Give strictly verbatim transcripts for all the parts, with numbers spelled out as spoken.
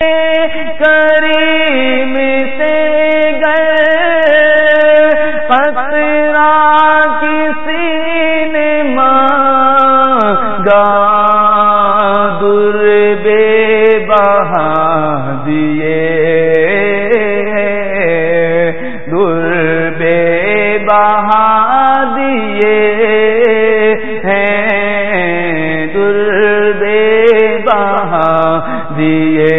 کریم سے گر قطرہ کسی نے مانگا در بے بہا دیے در بے بہا دیے ہیں در بے بہا دیے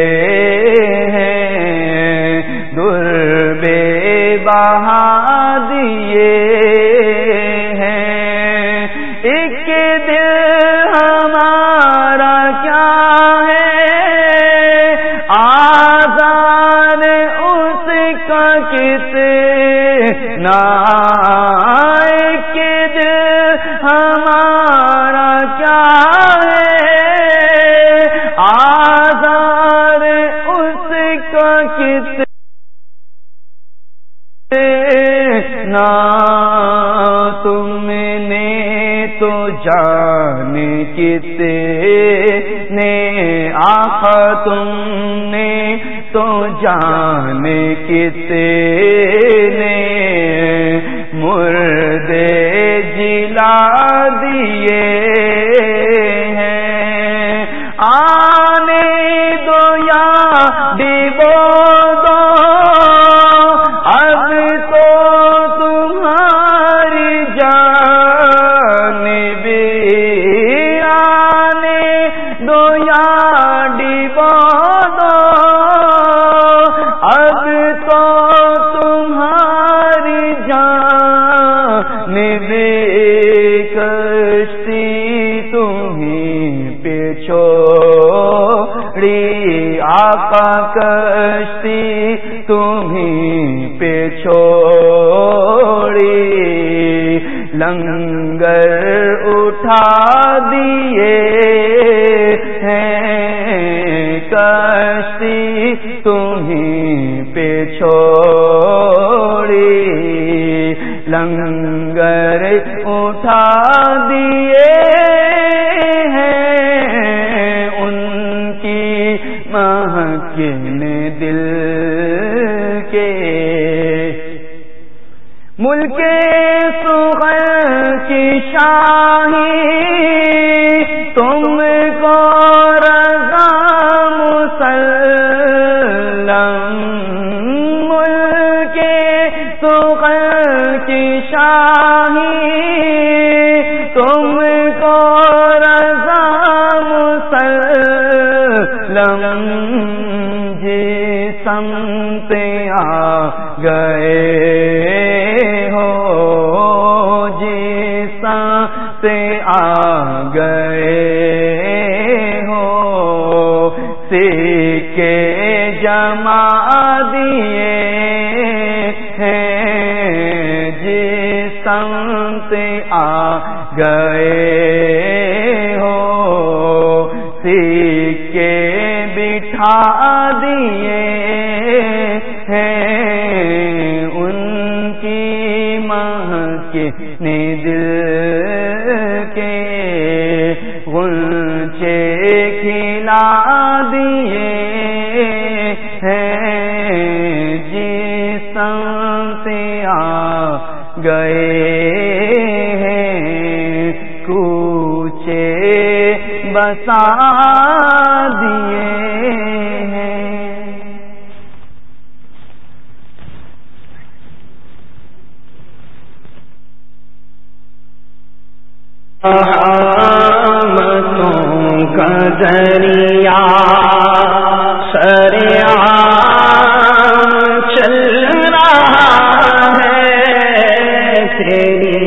ہمارا کیا ہے آزار اس کا کتنا تم نے تو جان کتنے آقا تم نے تو جان کتنے مردے جلا دیے ہیں آنے دو یا ڈبو دو اب تو تمہاری جان بھی آنے دو یا ڈبو دو اب تو تمہاری جان بھی کشتی تمہیں پہ چھوڑی آقا کشتی تمہیں پہ چھوڑی لنگر اٹھا دیے ہیں کشتی تمہیں پہ چھوڑی لنگر اٹھا دیے ہیں ان کی مہکنے دل کے ملک صغر کی شاہی تم کو رضا مسلم ملک صغر کی شاہی تم کو رضا مسلم جس سمت آ گئے ہو جس سمت آ گئے ہو سکے جما دیے سمت آ گئے ہو سکے بٹھا دیے ہیں ان کی مہکنے دل کے غنچے کھلا دیے ہیں جس سمت آ گئے ہیں کوچے بسا دیے ہیں رحمتوں کا ذریعہ سریعان چل رہا ہے تیری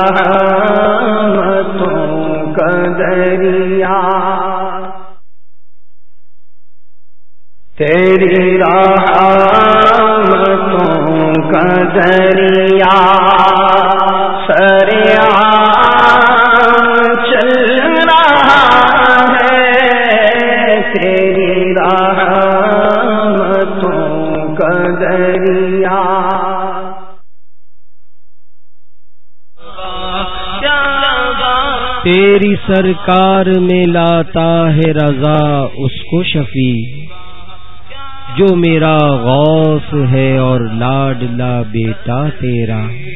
رحمتوں کا دریا تیری رحمتوں کا دریا سریعان چل رہا ہے تیری رحمتوں کا دریا تیری سرکار میں لاتا ہے رضا اس کو شفیع جو میرا غوث ہے اور لاڈلا بیٹا تیرا.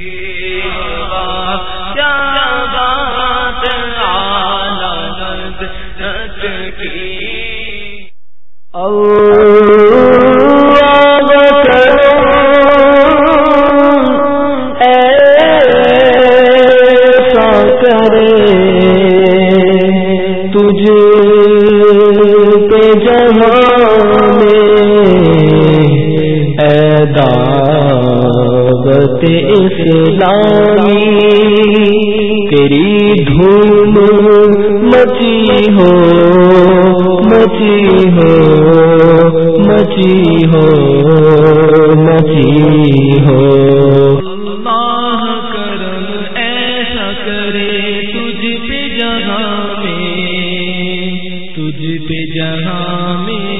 تیری دھوم مچی ہو مچی ہو مچی ہو مچی ہو. اللہ کرم ایسا کرے تجھ پہ جہاں میں تجھ پہ جہاں میں.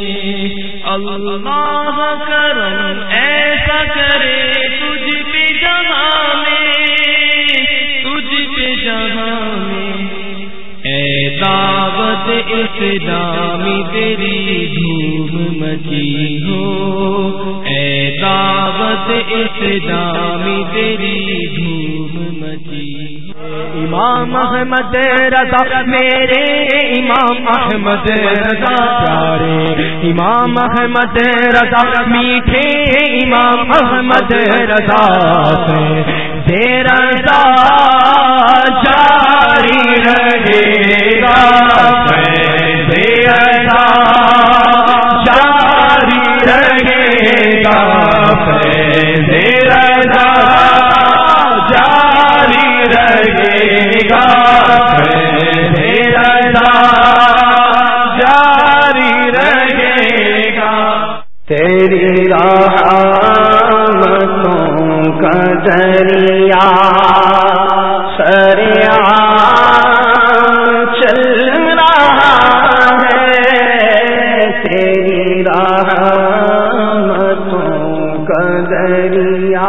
اللہ کرم ایسا کرے تجھ پہ جہاں میں تجھ پہ جہاں میں. اے دعوت اسلامی تیری دھوم مچی ہو. اے دعوت اسلامی تیری دھوم مچی ہو. امام احمد رضا میرے امام احمد رضا پیارے امام احمد رضا میٹھے امام احمد رضا سے تیرا رضا جاری رہے گا. تیرا رضا جاری رہے گا. تیرا رضا جاری رہے گا. تیرا رضا جاری رہے گا. تیری رحمتوں کا دریا سریعان چل رہا ہے. تیری رحمتوں کا دریا.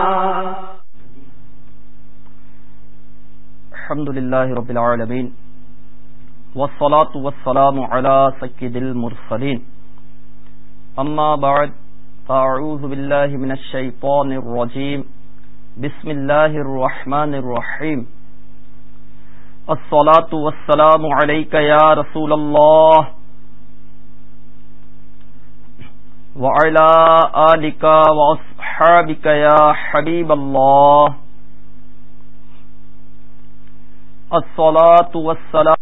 الحمدللہ رب العالمین والصلاة والسلام علی سید المرسلین. اما بعد فاعوذ باللہ من الشیطان الرجیم. بسم اللہ الرحمن الرحیم. الصلاة والسلام علیک یا رسول اللہ وعلی آلک واصحابک یا حبیب اللہ. الصلاة والسلام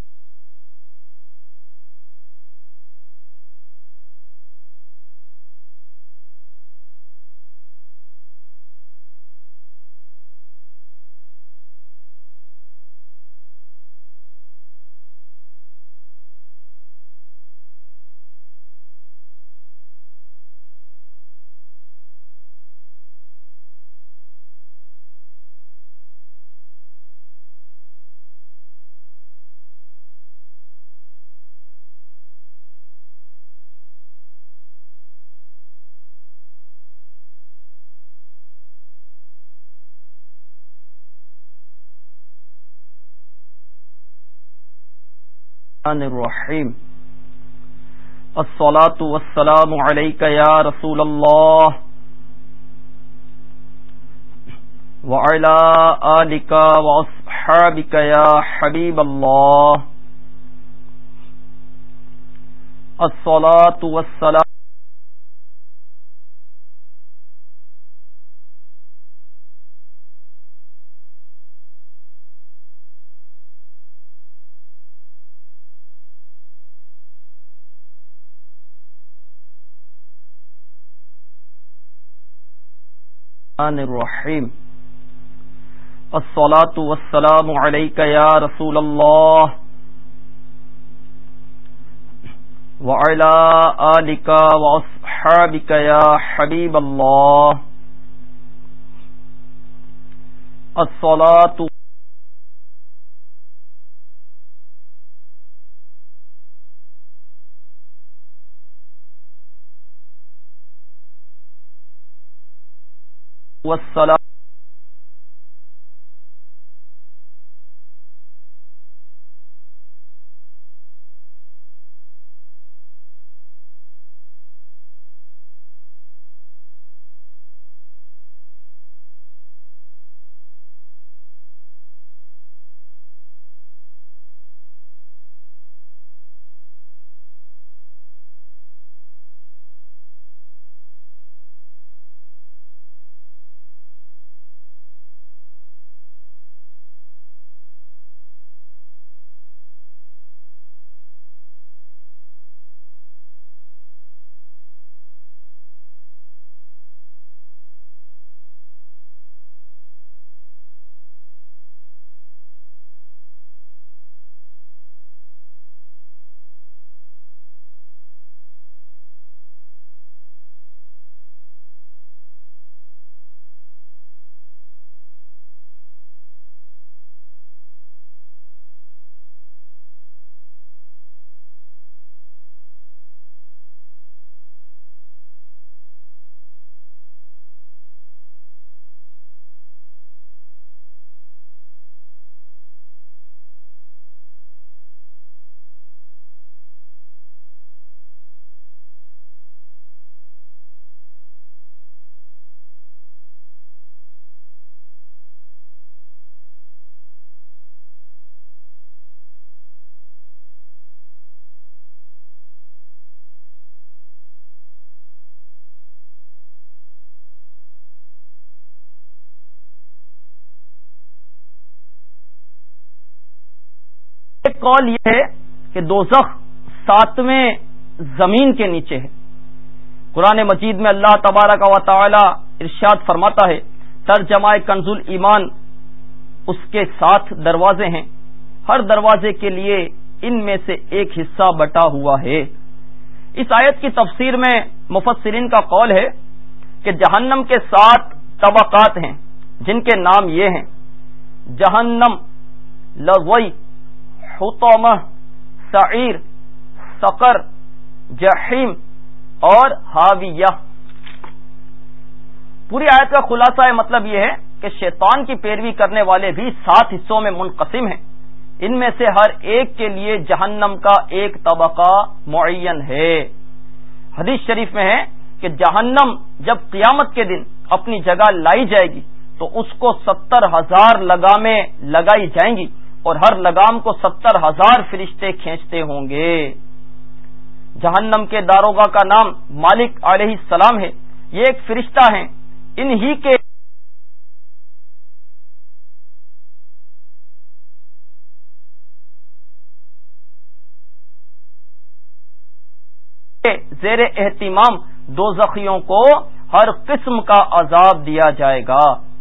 الرحیم. الصلاة والسلام علیک یا رسول اللہ وعلی آلک واصحابک یا حبیب اللہ. الصلاة والسلام الرحیم. الصلاة والسلام علیک یا رسول اللہ وعلی آلک واصحابک یا حبیب اللہ. الصلاة والسلام ایک قول یہ ہے کہ دوزخ ساتویں زمین کے نیچے ہے۔ قرآن مجید میں اللہ تبارک و تعالی ارشاد فرماتا ہے، ترجمہ کنز الایمان، اس کے ساتھ دروازے ہیں، ہر دروازے کے لیے ان میں سے ایک حصہ بٹا ہوا ہے۔ اس آیت کی تفسیر میں مفسرین کا قول ہے کہ جہنم کے سات طبقات ہیں، جن کے نام یہ ہیں: جہنم، لظی، حطمہ، سعیر، سقر، جحیم اور حاویہ۔ پوری آیت کا خلاصہ مطلب یہ ہے کہ شیطان کی پیروی کرنے والے بھی سات حصوں میں منقسم ہیں، ان میں سے ہر ایک کے لیے جہنم کا ایک طبقہ معین ہے۔ حدیث شریف میں ہے کہ جہنم جب قیامت کے دن اپنی جگہ لائی جائے گی تو اس کو ستر ہزار لگامیں لگائی جائیں گی اور ہر لگام کو ستر ہزار فرشتے کھینچتے ہوں گے۔ جہنم کے داروغہ کا نام مالک علیہ السلام ہے، یہ ایک فرشتہ ہیں، انہی کے زیر اہتمام دوزخیوں کو ہر قسم کا عذاب دیا جائے گا۔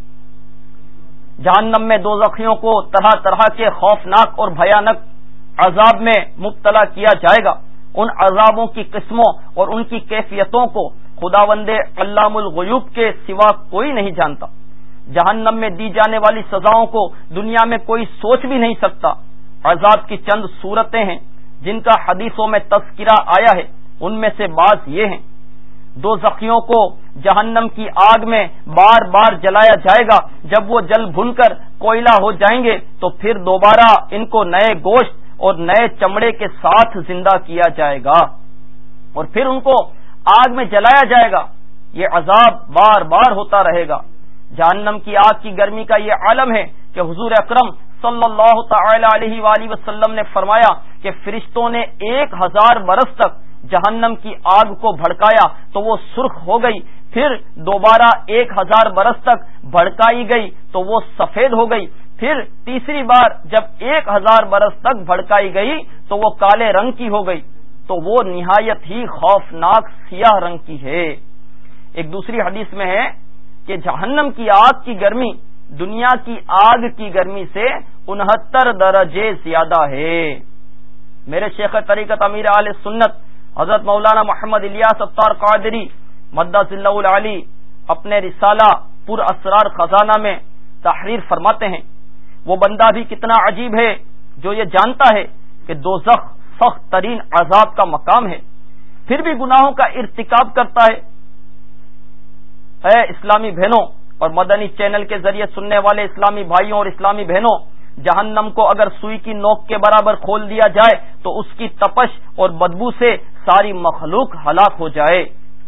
جہنم میں دوزخیوں کو طرح طرح کے خوفناک اور بھیانک عذاب میں مبتلا کیا جائے گا۔ ان عذابوں کی قسموں اور ان کی کیفیتوں کو خداوند علام الغیوب کے سوا کوئی نہیں جانتا۔ جہنم میں دی جانے والی سزاؤں کو دنیا میں کوئی سوچ بھی نہیں سکتا۔ عذاب کی چند صورتیں ہیں جن کا حدیثوں میں تذکرہ آیا ہے، ان میں سے بعض یہ ہیں: دو زخیوں کو جہنم کی آگ میں بار بار جلایا جائے گا، جب وہ جل بھن کر کوئلہ ہو جائیں گے تو پھر دوبارہ ان کو نئے گوشت اور نئے چمڑے کے ساتھ زندہ کیا جائے گا اور پھر ان کو آگ میں جلایا جائے گا۔ یہ عذاب بار بار ہوتا رہے گا۔ جہنم کی آگ کی گرمی کا یہ عالم ہے کہ حضور اکرم صلی اللہ تعالی علیہ وآلہ وسلم نے فرمایا کہ فرشتوں نے ایک ہزار برس تک جہنم کی آگ کو بھڑکایا تو وہ سرخ ہو گئی، پھر دوبارہ ایک ہزار برس تک بھڑکائی گئی تو وہ سفید ہو گئی، پھر تیسری بار جب ایک ہزار برس تک بھڑکائی گئی تو وہ کالے رنگ کی ہو گئی، تو وہ نہایت ہی خوفناک سیاہ رنگ کی ہے۔ ایک دوسری حدیث میں ہے کہ جہنم کی آگ کی گرمی دنیا کی آگ کی گرمی سے انہتر درجے زیادہ ہے۔ میرے شیخ طریقت امیر اہل سنت حضرت مولانا محمد الیاس اتار قادری مدث اللہ العلی اپنے رسالہ پر اسرار خزانہ میں تحریر فرماتے ہیں، وہ بندہ بھی کتنا عجیب ہے جو یہ جانتا ہے کہ دوزخ سخت ترین عذاب کا مقام ہے، پھر بھی گناہوں کا ارتکاب کرتا ہے۔ اے اسلامی بہنوں اور مدنی چینل کے ذریعے سننے والے اسلامی بھائیوں اور اسلامی بہنوں، جہنم کو اگر سوئی کی نوک کے برابر کھول دیا جائے تو اس کی تپش اور بدبو سے ساری مخلوق ہلاک ہو جائے۔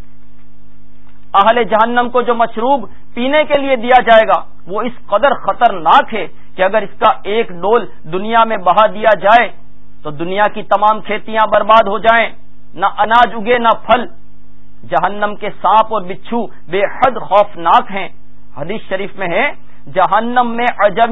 اہل جہنم کو جو مشروب پینے کے لیے دیا جائے گا وہ اس قدر خطرناک ہے کہ اگر اس کا ایک ڈول دنیا میں بہا دیا جائے تو دنیا کی تمام کھیتیاں برباد ہو جائیں، نہ اناج اگے نہ پھل۔ جہنم کے سانپ اور بچھو بے حد خوفناک ہیں۔ حدیث شریف میں ہے، جہنم میں عجمی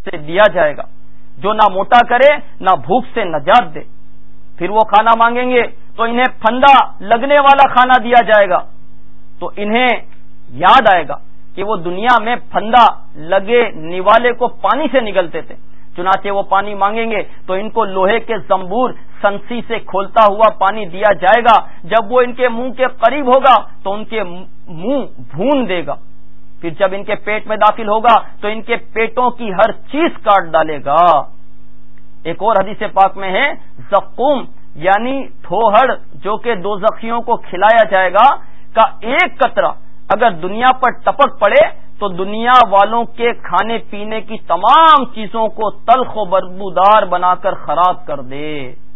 سے دیا جائے گا، جو نہ موٹا کرے نہ بھوک سے نجات دے۔ پھر وہ کھانا مانگیں گے تو انہیں پھندا لگنے والا کھانا دیا جائے گا، تو انہیں یاد آئے گا کہ وہ دنیا میں پھندا لگے نوالے کو پانی سے نگلتے تھے، چنانچہ وہ پانی مانگیں گے تو ان کو لوہے کے زنبور سنسی سے کھولتا ہوا پانی دیا جائے گا۔ جب وہ ان کے منہ کے قریب ہوگا تو ان کے منہ بھون دے گا، پھر جب ان کے پیٹ میں داخل ہوگا تو ان کے پیٹوں کی ہر چیز کاٹ ڈالے گا۔ ایک اور حدیث پاک میں ہے زقوم یعنی تھوہڑ جو کہ دوزخیوں کو کھلایا جائے گا کا ایک قطرہ اگر دنیا پر ٹپک پڑے تو دنیا والوں کے کھانے پینے کی تمام چیزوں کو تلخ و بدبودار بنا کر خراب کر دے۔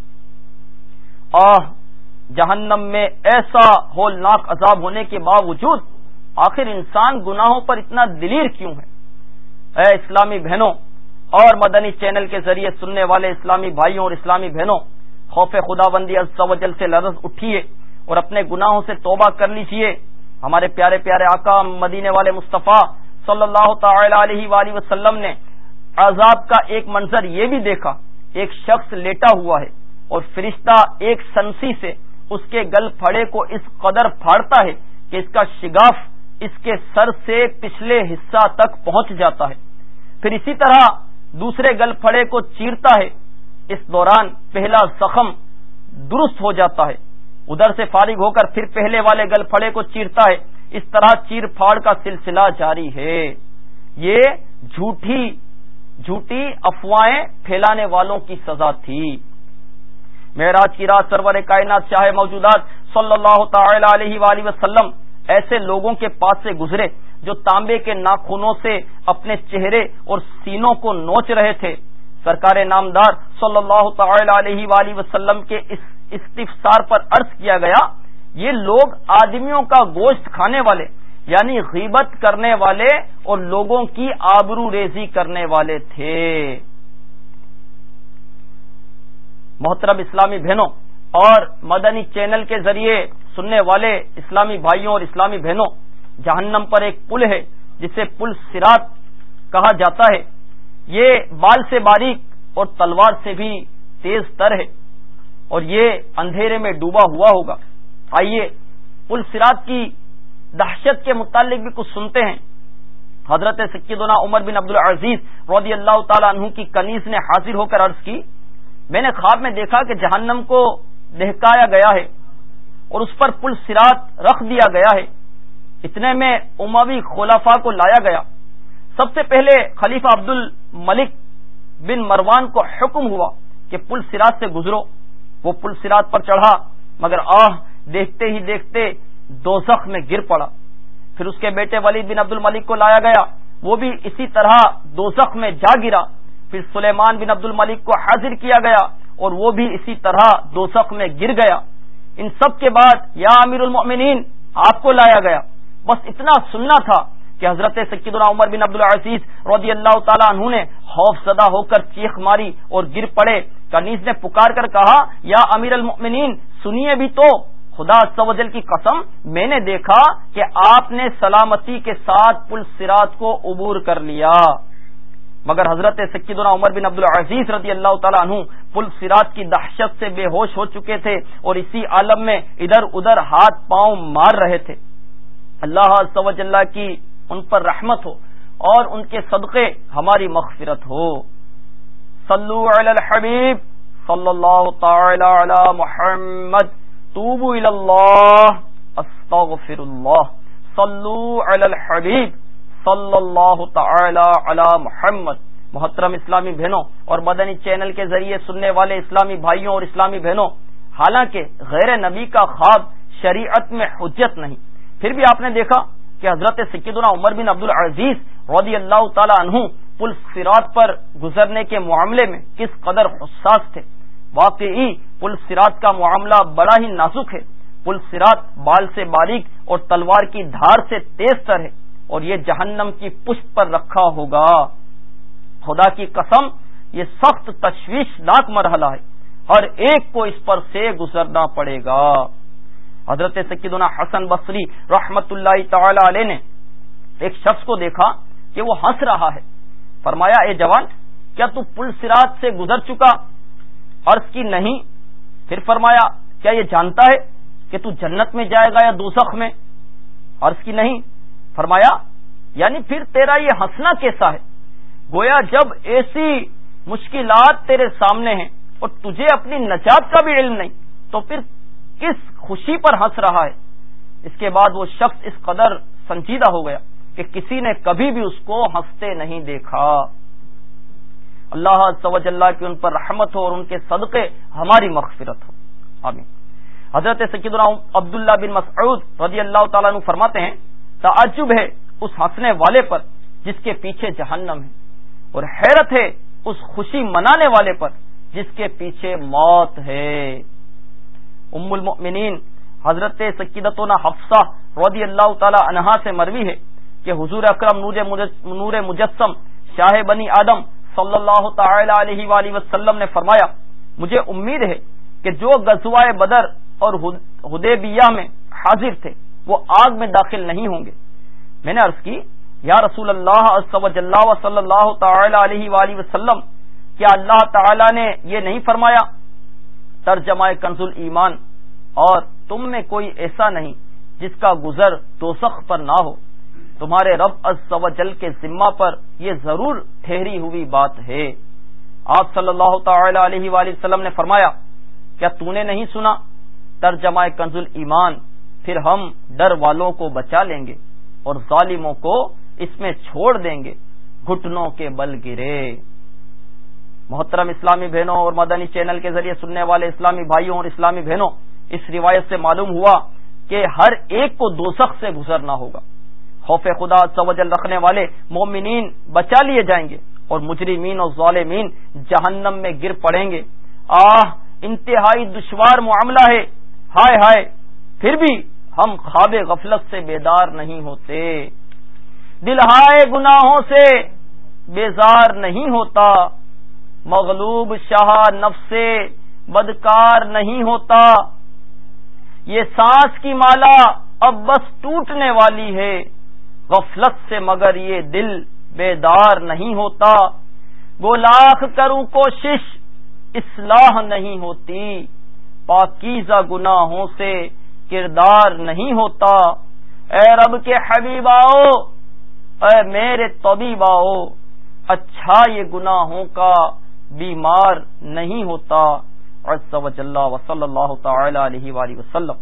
آہ، جہنم میں ایسا ہولناک عذاب ہونے کے باوجود آخر انسان گناہوں پر اتنا دلیر کیوں ہے؟ اے اسلامی بہنوں اور مدنی چینل کے ذریعے سننے والے اسلامی بھائیوں اور اسلامی بہنوں، خوف خداوندی عز و جل سے لرز اٹھیے اور اپنے گناہوں سے توبہ کر لیجئے۔ ہمارے پیارے پیارے آقا مدینے والے مصطفیٰ صلی اللہ تعالی علیہ وآلہ وسلم نے عذاب کا ایک منظر یہ بھی دیکھا، ایک شخص لیٹا ہوا ہے اور فرشتہ ایک سنسی سے اس کے گل پھڑے کو اس قدر پھاڑتا ہے کہ اس کا شگاف اس کے سر سے پچھلے حصہ تک پہنچ جاتا ہے، پھر اسی طرح دوسرے گل پھڑے کو چیرتا ہے، اس دوران پہلا زخم درست ہو جاتا ہے، ادھر سے فارغ ہو کر پھر پہلے والے گل پھڑے کو چیرتا ہے، اس طرح چیر پھاڑ کا سلسلہ جاری ہے۔ یہ جھوٹی جھوٹی افواہیں پھیلانے والوں کی سزا تھی۔ معراج کی رات سرور کائنات شاہ موجودات صلی اللہ تعالی علیہ وآلہ وسلم ایسے لوگوں کے پاس سے گزرے جو تانبے کے ناخنوں سے اپنے چہرے اور سینوں کو نوچ رہے تھے۔ سرکار نامدار صلی اللہ تعالی علیہ وآلہ وسلم کے اس استفسار پر عرض کیا گیا، یہ لوگ آدمیوں کا گوشت کھانے والے یعنی غیبت کرنے والے اور لوگوں کی آبرو ریزی کرنے والے تھے۔ محترم اسلامی بہنوں اور مدنی چینل کے ذریعے سننے والے اسلامی بھائیوں اور اسلامی بہنوں، جہنم پر ایک پل ہے جسے پل صراط کہا جاتا ہے، یہ بال سے باریک اور تلوار سے بھی تیز تر ہے اور یہ اندھیرے میں ڈوبا ہوا ہوگا۔ آئیے پل صراط کی دہشت کے متعلق بھی کچھ سنتے ہیں۔ حضرت سیدنا عمر بن عبدالعزیز رضی اللہ تعالی عنہ کی کنیز نے حاضر ہو کر عرض کی، میں نے خواب میں دیکھا کہ جہنم کو دہکایا گیا ہے اور اس پر پل صراط رکھ دیا گیا ہے۔ اتنے میں اموی خلفاء کو لایا گیا۔ سب سے پہلے خلیفہ عبد الملک بن مروان کو حکم ہوا کہ پل صراط سے گزرو۔ وہ پل صراط پر چڑھا مگر آہ دیکھتے ہی دیکھتے دوزخ میں گر پڑا۔ پھر اس کے بیٹے ولید بن عبد الملک کو لایا گیا، وہ بھی اسی طرح دوزخ میں جا گرا۔ پھر سلیمان بن عبد الملک کو حاضر کیا گیا اور وہ بھی اسی طرح دوزخ میں گر گیا۔ ان سب کے بعد یا امیر المؤمنین آپ کو لایا گیا۔ بس اتنا سننا تھا کہ حضرت سیدنا عمر بن عبدالعزیز رضی اللہ تعالی عنہ نے خوف زدہ ہو کر چیخ ماری اور گر پڑے۔ کنیز نے پکار کر کہا، یا امیر المؤمنین سنیے بھی تو، خدا عز و جل کی قسم میں نے دیکھا کہ آپ نے سلامتی کے ساتھ پل صراط کو عبور کر لیا۔ مگر حضرت سیدنا عمر بن عبدالعزیز رضی اللہ تعالی عنہ پل صراط کی دہشت سے بے ہوش ہو چکے تھے اور اسی عالم میں ادھر ادھر ہاتھ پاؤں مار رہے تھے۔ اللہ عز و جل کی ان پر رحمت ہو اور ان کے صدقے ہماری مغفرت ہو۔ صلو علی الحبیب صلی اللہ تعالی علی محمد، توبوا الی اللہ استغفر اللہ، صلو علی الحبیب صلی اللہ تعالی علی محمد۔ محترم اسلامی بہنوں اور مدنی چینل کے ذریعے سننے والے اسلامی بھائیوں اور اسلامی بہنوں، حالانکہ غیر نبی کا خواب شریعت میں حجت نہیں، پھر بھی آپ نے دیکھا کہ حضرت سیدنا عمر بن عبدالعزیز رضی اللہ تعالی عنہ پل صراط پر گزرنے کے معاملے میں کس قدر حساس تھے۔ واقعی پل صراط کا معاملہ بڑا ہی نازک ہے۔ پل صراط بال سے باریک اور تلوار کی دھار سے تیز تر ہے اور یہ جہنم کی پشت پر رکھا ہوگا۔ خدا کی قسم یہ سخت تشویشناک مرحلہ ہے، ہر ایک کو اس پر سے گزرنا پڑے گا۔ حضرت سیدنا حسن بصری رحمت اللہ تعالی علیہ نے ایک شخص کو دیکھا کہ وہ ہنس رہا ہے۔ فرمایا، اے جوان کیا تو پل صراط سے گزر چکا؟ عرض کی نہیں۔ پھر فرمایا کیا یہ جانتا ہے کہ تو جنت میں جائے گا یا دوزخ میں؟ عرض کی نہیں۔ فرمایا یعنی پھر تیرا یہ ہنسنا کیسا ہے؟ گویا جب ایسی مشکلات تیرے سامنے ہیں اور تجھے اپنی نجات کا بھی علم نہیں تو پھر کس خوشی پر ہنس رہا ہے؟ اس کے بعد وہ شخص اس قدر سنجیدہ ہو گیا کہ کسی نے کبھی بھی اس کو ہنستے نہیں دیکھا۔ اللہ عز و جل کی ان پر رحمت ہو اور ان کے صدقے ہماری مغفرت ہو، آمین۔ حضرت سیدنا عبداللہ بن مسعود رضی اللہ تعالیٰ عنہ فرماتے ہیں تعجب ہے اس ہنسنے والے پر جس کے پیچھے جہنم ہے، اور حیرت ہے اس خوشی منانے والے پر جس کے پیچھے موت ہے۔ ام المؤمنین حضرت سیدتنا حفصہ رضی اللہ تعالی عنہا سے مروی ہے کہ حضور اکرم نور مجسم شاہ بنی آدم صلی اللہ تعالی علیہ وآلہ وسلم نے فرمایا مجھے امید ہے کہ جو غزوہ بدر اور حدیبیہ میں حاضر تھے وہ آگ میں داخل نہیں ہوں گے۔ میں نے عرض کی یا رسول اللہ عز و جل و صلی اللہ تعالی علیہ وآلہ وسلم، کیا اللہ تعالی نے یہ نہیں فرمایا؟ ترجمہ کنز الایمان، اور تم میں کوئی ایسا نہیں جس کا گزر دوزخ پر نہ ہو، تمہارے رب عز و جل کے ذمہ پر یہ ضرور ٹھہری ہوئی بات ہے۔ آپ صلی اللہ تعالی علیہ وآلہ وسلم نے فرمایا کیا تو نے نہیں سنا؟ ترجمہ کنز الایمان، پھر ہم ڈر والوں کو بچا لیں گے اور ظالموں کو اس میں چھوڑ دیں گے، گھٹنوں کے بل گرے۔ محترم اسلامی بہنوں اور مدنی چینل کے ذریعے سننے والے اسلامی بھائیوں اور اسلامی بہنوں، اس روایت سے معلوم ہوا کہ ہر ایک کو دوزخ سے گزرنا ہوگا۔ خوف خدا عز و جل رکھنے والے مومنین بچا لیے جائیں گے اور مجرمین اور ظالمین جہنم میں گر پڑیں گے۔ آہ انتہائی دشوار معاملہ ہے، ہائے ہائے، پھر بھی ہم خواب غفلت سے بیدار نہیں ہوتے، دل ہائے گناہوں سے بیزار نہیں ہوتا، مغلوب شاہ نفس سے بدکار نہیں ہوتا، یہ سانس کی مالا اب بس ٹوٹنے والی ہے، غفلت سے مگر یہ دل بیدار نہیں ہوتا، گو لاکھ کروں کوشش اصلاح نہیں ہوتی، پاکیزہ گناہوں سے کردار نہیں ہوتا، اے رب کے حبیب آؤ، اے میرے طبیب آؤ، اچھا یہ گناہوں کا بیمار نہیں ہوتا، عز و جل و صلی اللہ تعالی علیہ وآلہ وسلم۔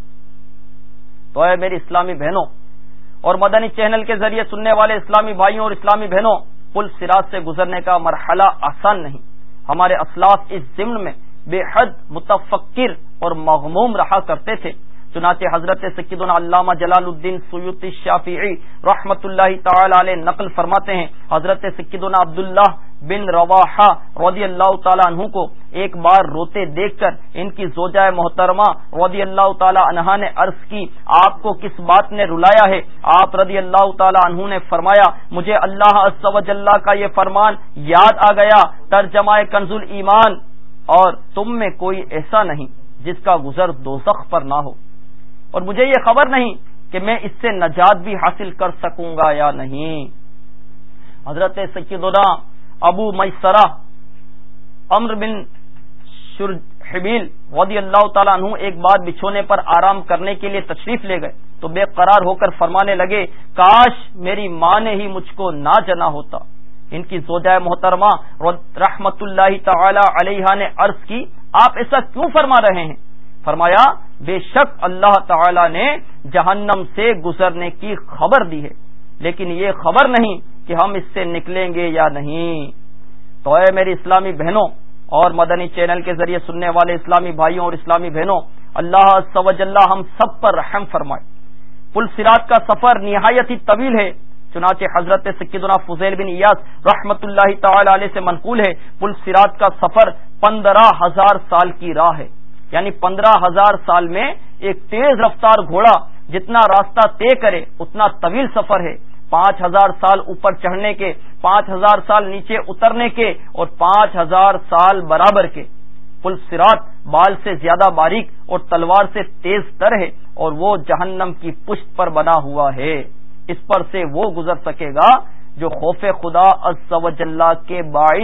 تو اے میری اسلامی بہنوں اور مدنی چینل کے ذریعے سننے والے اسلامی بھائیوں اور اسلامی بہنوں، پل صراط سے گزرنے کا مرحلہ آسان نہیں۔ ہمارے اسلاف اس ضمن میں بے حد متفکر اور مغموم رہا کرتے تھے، چنانچہ حضرت سیدنا علامہ جلال الدین سیوطی الشافعی رحمت اللہ تعالی علیہ نقل فرماتے ہیں حضرت سیدنا عبداللہ بن رواحہ رضی اللہ تعالی عنہ کو ایک بار روتے دیکھ کر ان کی زوجہ محترمہ رضی اللہ تعالی عنہا نے عرض کی آپ کو کس بات نے رلایا ہے؟ آپ رضی اللہ تعالی عنہ نے فرمایا مجھے اللہ عز و جل کا یہ فرمان یاد آ گیا، ترجمہ کنز الایمان، اور تم میں کوئی ایسا نہیں جس کا گزر دوزخ پر نہ ہو، اور مجھے یہ خبر نہیں کہ میں اس سے نجات بھی حاصل کر سکوں گا یا نہیں۔ حضرت سیدنا ابو میسرہ عمرو بن شرحبیل رضی اللہ تعالیٰ عنہ ایک بار بچھونے پر آرام کرنے کے لیے تشریف لے گئے تو بے قرار ہو کر فرمانے لگے کاش میری ماں نے ہی مجھ کو نہ جنا ہوتا۔ ان کی زوجہ محترمہ رحمت اللہ تعالی علیہا نے عرض کی آپ ایسا کیوں فرما رہے ہیں؟ فرمایا بے شک اللہ تعالی نے جہنم سے گزرنے کی خبر دی ہے، لیکن یہ خبر نہیں کہ ہم اس سے نکلیں گے یا نہیں۔ تو اے میری اسلامی بہنوں اور مدنی چینل کے ذریعے سننے والے اسلامی بھائیوں اور اسلامی بہنوں، اللہ عز و جل ہم سب پر رحم فرمائے۔ پل صراط کا سفر نہایت ہی طویل ہے، چنانچہ حضرت سیدنا فضیل بن ایاس رحمت اللہ تعالی علیہ سے منقول ہے پل صراط کا سفر پندرہ ہزار سال کی راہ ہے، یعنی پندرہ ہزار سال میں ایک تیز رفتار گھوڑا جتنا راستہ طے کرے اتنا طویل سفر ہے۔ پانچ ہزار سال اوپر چڑھنے کے، پانچ ہزار سال نیچے اترنے کے، اور پانچ ہزار سال برابر کے۔ پل صراط بال سے زیادہ باریک اور تلوار سے تیز تر ہے، اور وہ جہنم کی پشت پر بنا ہوا ہے۔ اس پر سے وہ گزر سکے گا جو خوف خدا عز و جل کے باعث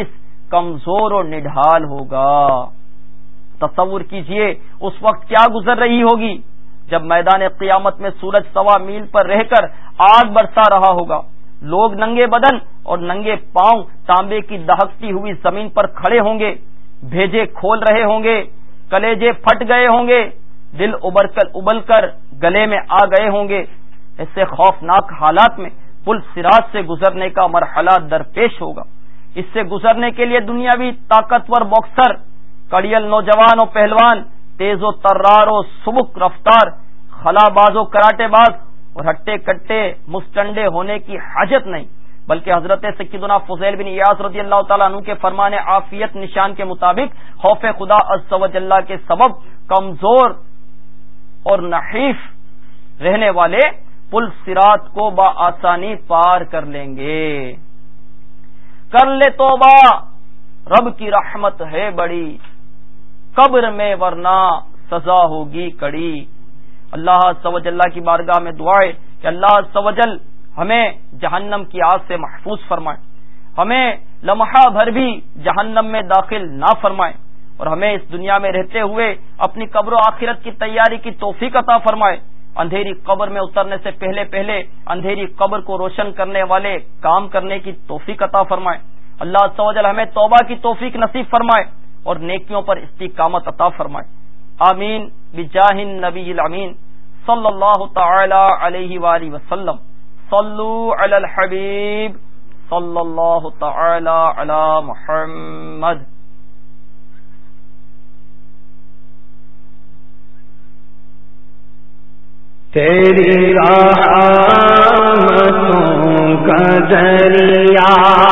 کمزور اور نڈھال ہوگا۔ تصور کیجئے اس وقت کیا گزر رہی ہوگی جب میدان قیامت میں سورج سوا میل پر رہ کر آگ برسا رہا ہوگا، لوگ ننگے بدن اور ننگے پاؤں تانبے کی دہکتی ہوئی زمین پر کھڑے ہوں گے، بھیجے کھول رہے ہوں گے، کلیجے پھٹ گئے ہوں گے، دل ابل کر ابل کر گلے میں آ گئے ہوں گے۔ ایسے خوفناک حالات میں پل صراط سے گزرنے کا مرحلہ درپیش ہوگا۔ اس سے گزرنے کے لیے دنیاوی طاقتور باکسر، کڑیل نوجوان و پہلوان، تیز و ترار و سبک رفتار، خلا باز و کراٹے باز اور ہٹے کٹے مستنڈے ہونے کی حاجت نہیں، بلکہ حضرت سیدنا فضیل بن ایاز رضی اللہ تعالیٰ عنہ کے فرمان عافیت نشان کے مطابق خوف خدا عز و جل کے سبب کمزور اور نحیف رہنے والے پل صراط کو بآسانی پار کر لیں گے۔ کر لے توبہ، رب کی رحمت ہے بڑی، قبر میں ورنہ سزا ہوگی کڑی۔ اللہ عز و جل کی بارگاہ میں دعا ہے کہ اللہ عز و جل ہمیں جہنم کی آگ سے محفوظ فرمائے، ہمیں لمحہ بھر بھی جہنم میں داخل نہ فرمائے، اور ہمیں اس دنیا میں رہتے ہوئے اپنی قبر و آخرت کی تیاری کی توفیق عطا فرمائے، اندھیری قبر میں اترنے سے پہلے پہلے اندھیری قبر کو روشن کرنے والے کام کرنے کی توفیق عطا فرمائے۔ اللہ عز و جل ہمیں توبہ کی توفیق نصیب فرمائے اور نیکیوں پر استقامت عطا فرمائے، آمین بجاہ النبی الامین صلی اللہ تعالی علیہ وآلہ وسلم۔ صلو علی الحبیب صلی اللہ تعالی علی محمد۔ تیری رحمتوں کا دریا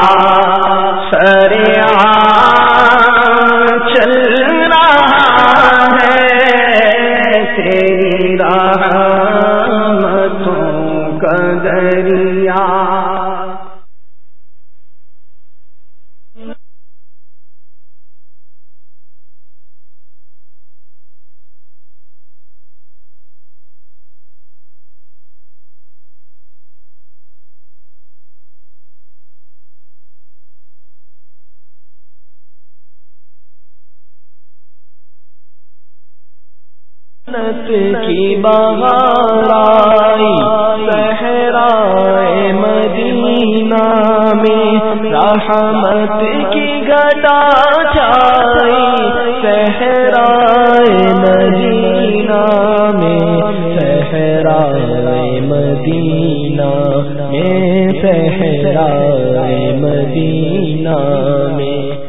سریا چل رہا ہے، تیری رحمتوں کا دریا کی بہار آئی صحرائے مدینہ میں، رحمت کی گھٹا چھائی صحرائے مدینہ میں، صحرائے مدینہ میں، صحرائے مدینہ میں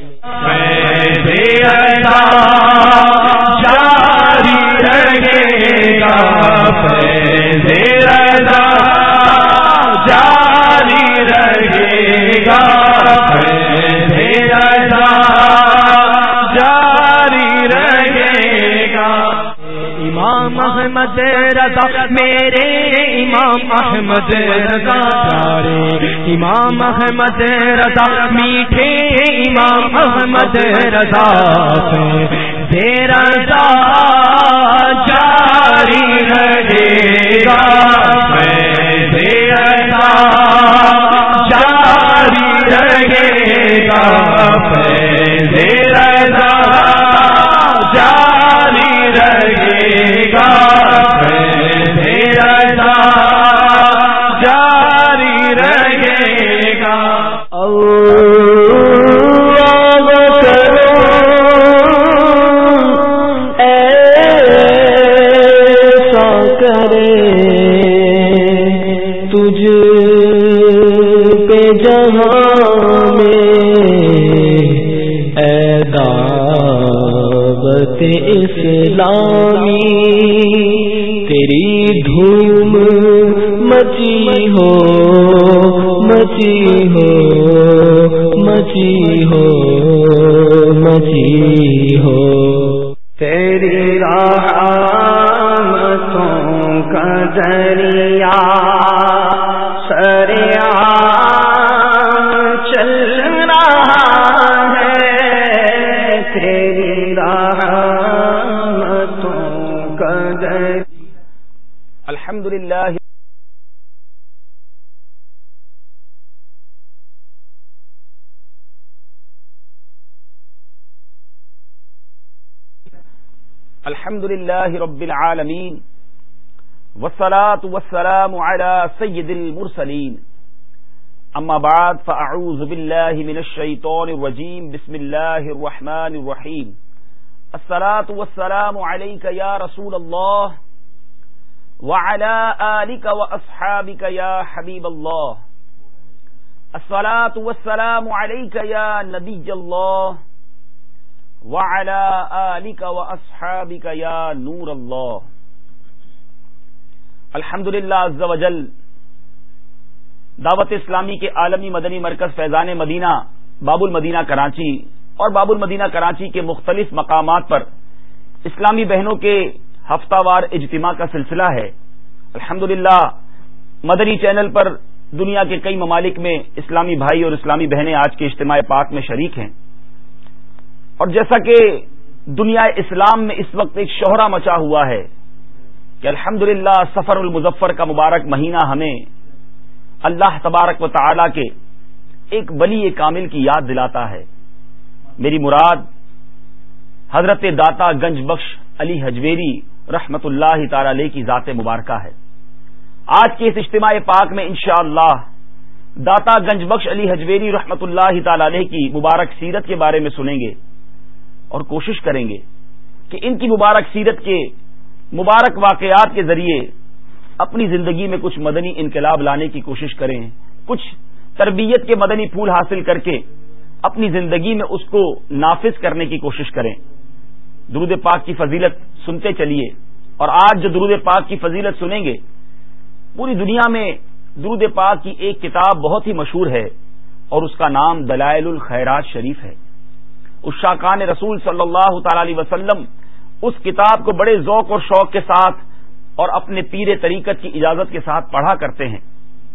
احمد رضا میرے امام احمد رضا پیارے امام احمد رضا میٹھے امام احمد رضا تیرا رضا جاری رہے گا، تیرا رضا جاری رہے گا، تیرا رضا جاری رہے گا، اسلامی تیری دھوم مچی ہو مچی ہو مچی ہو مچی ہو، تیری رحمتوں کا دریا سریا چل رہا ہے، تیری الحمدللہ الحمد للہ رب العالمین والصلاة والسلام على سید المرسلین اما بعد فاعوذ باللہ من الشیطان الرجیم بسم اللہ الرحمن الرحیم الصلاة والسلام علیک یا رسول اللہ وعلى آلک واصحابک یا حبیب اللہ الصلاة والسلام علیک یا نبی اللہ وعلى آلک واصحابک یا نور اللہ. الحمدللہ عز وجل دعوت اسلامی کے عالمی مدنی مرکز فیضان مدینہ باب المدینہ کراچی اور باب المدینہ کراچی کے مختلف مقامات پر اسلامی بہنوں کے ہفتہ وار اجتماع کا سلسلہ ہے. الحمدللہ مدنی چینل پر دنیا کے کئی ممالک میں اسلامی بھائی اور اسلامی بہنیں آج کے اجتماع پاک میں شریک ہیں، اور جیسا کہ دنیا اسلام میں اس وقت ایک شہرہ مچا ہوا ہے کہ الحمدللہ سفر المظفر کا مبارک مہینہ ہمیں اللہ تبارک و تعالی کے ایک ولی کامل کی یاد دلاتا ہے. میری مراد حضرت داتا گنج بخش علی حجویری رحمت اللہ تعالی علیہ کی ذات مبارکہ ہے. آج کے اس اجتماع پاک میں انشاءاللہ داتا گنج بخش علی حجویری رحمت اللہ تعالی علیہ کی مبارک سیرت کے بارے میں سنیں گے اور کوشش کریں گے کہ ان کی مبارک سیرت کے مبارک واقعات کے ذریعے اپنی زندگی میں کچھ مدنی انقلاب لانے کی کوشش کریں، کچھ تربیت کے مدنی پھول حاصل کر کے اپنی زندگی میں اس کو نافذ کرنے کی کوشش کریں. درود پاک کی فضیلت سنتے چلیے، اور آج جو درود پاک کی فضیلت سنیں گے، پوری دنیا میں درود پاک کی ایک کتاب بہت ہی مشہور ہے اور اس کا نام دلائل الخیرات شریف ہے. عشاقان رسول صلی اللہ تعالی علیہ وسلم اس کتاب کو بڑے ذوق اور شوق کے ساتھ اور اپنے پیر طریقت کی اجازت کے ساتھ پڑھا کرتے ہیں.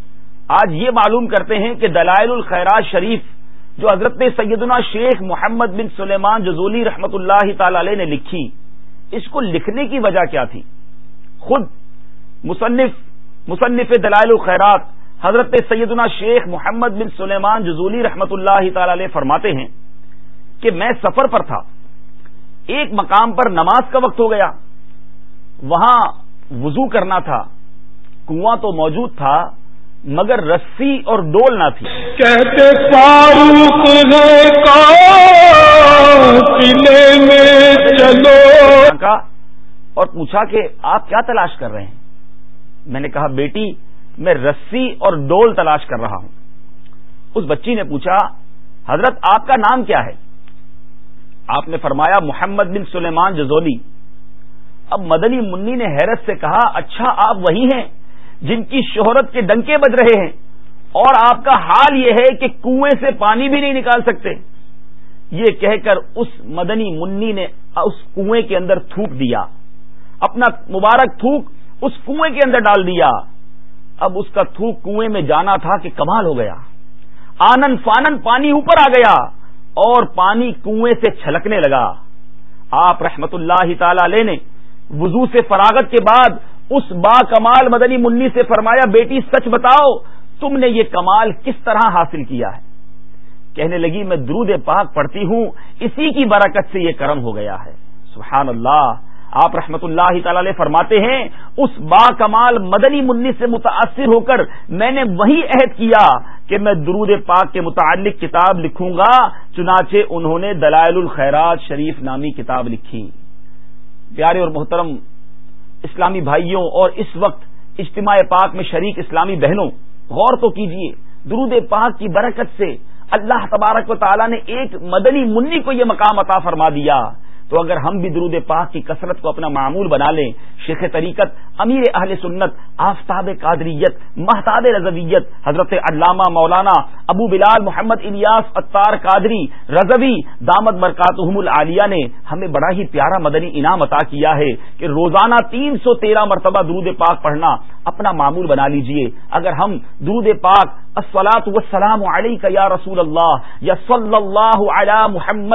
آج یہ معلوم کرتے ہیں کہ دلائل الخیرات شریف جو حضرت سیدنا شیخ محمد بن سلیمان جزولی رحمت اللہ تعالی علیہ نے لکھی، اس کو لکھنے کی وجہ کیا تھی. خود مصنف مصنف دلائل الخیرات حضرت سیدنا شیخ محمد بن سلیمان جزولی رحمت اللہ تعالی علیہ فرماتے ہیں کہ میں سفر پر تھا، ایک مقام پر نماز کا وقت ہو گیا، وہاں وضو کرنا تھا، کنواں تو موجود تھا مگر رسی اور ڈول نہ تھی. کہتے فاروق ہے قافلے میں چلو، اور پوچھا کہ آپ کیا تلاش کر رہے ہیں؟ میں نے کہا بیٹی میں رسی اور ڈول تلاش کر رہا ہوں. اس بچی نے پوچھا حضرت آپ کا نام کیا ہے؟ آپ نے فرمایا محمد بن سلیمان جزولی. اب مدنی منی نے حیرت سے کہا اچھا آپ وہی ہیں جن کی شہرت کے ڈنکے بج رہے ہیں اور آپ کا حال یہ ہے کہ کنویں سے پانی بھی نہیں نکال سکتے. یہ کہہ کر اس مدنی منی نے اس کنویں کے اندر تھوک دیا، اپنا مبارک تھوک اس کنویں کے اندر ڈال دیا. اب اس کا تھوک کنویں میں جانا تھا کہ کمال ہو گیا، آنن فانن پانی اوپر آ گیا اور پانی کنویں سے چھلکنے لگا. آپ رحمت اللہ تعالی علیہ نے وضو سے فراغت کے بعد اس با کمال مدنی منی سے فرمایا بیٹی سچ بتاؤ تم نے یہ کمال کس طرح حاصل کیا ہے؟ کہنے لگی میں درود پاک پڑھتی ہوں، اسی کی برکت سے یہ کرم ہو گیا ہے. سبحان اللہ. آپ رحمت اللہ تعالی علیہ فرماتے ہیں اس با کمال مدنی منی سے متاثر ہو کر میں نے وہی عہد کیا کہ میں درود پاک کے متعلق کتاب لکھوں گا، چنانچہ انہوں نے دلائل الخیرات شریف نامی کتاب لکھی. پیارے اور محترم اسلامی بھائیوں اور اس وقت اجتماع پاک میں شریک اسلامی بہنوں، غور تو کیجئے، درود پاک کی برکت سے اللہ تبارک و تعالی نے ایک مدنی منی کو یہ مقام عطا فرما دیا. تو اگر ہم بھی درود پاک کی کثرت کو اپنا معمول بنا لیں، شیخ طریقت امیر اہل سنت آفتاب قادریت مہتاب رضویت حضرت علامہ مولانا ابو بلال محمد الیاس عطار قادری رضوی دامت برکاتہم العالیہ نے ہمیں بڑا ہی پیارا مدنی انعام عطا کیا ہے کہ روزانہ تین سو تیرہ مرتبہ درود پاک پڑھنا اپنا معمول بنا لیجئے. اگر ہم درود پاک الصلاۃ والسلام علیک یا رسول اللہ یا صلی اللہ علی محمد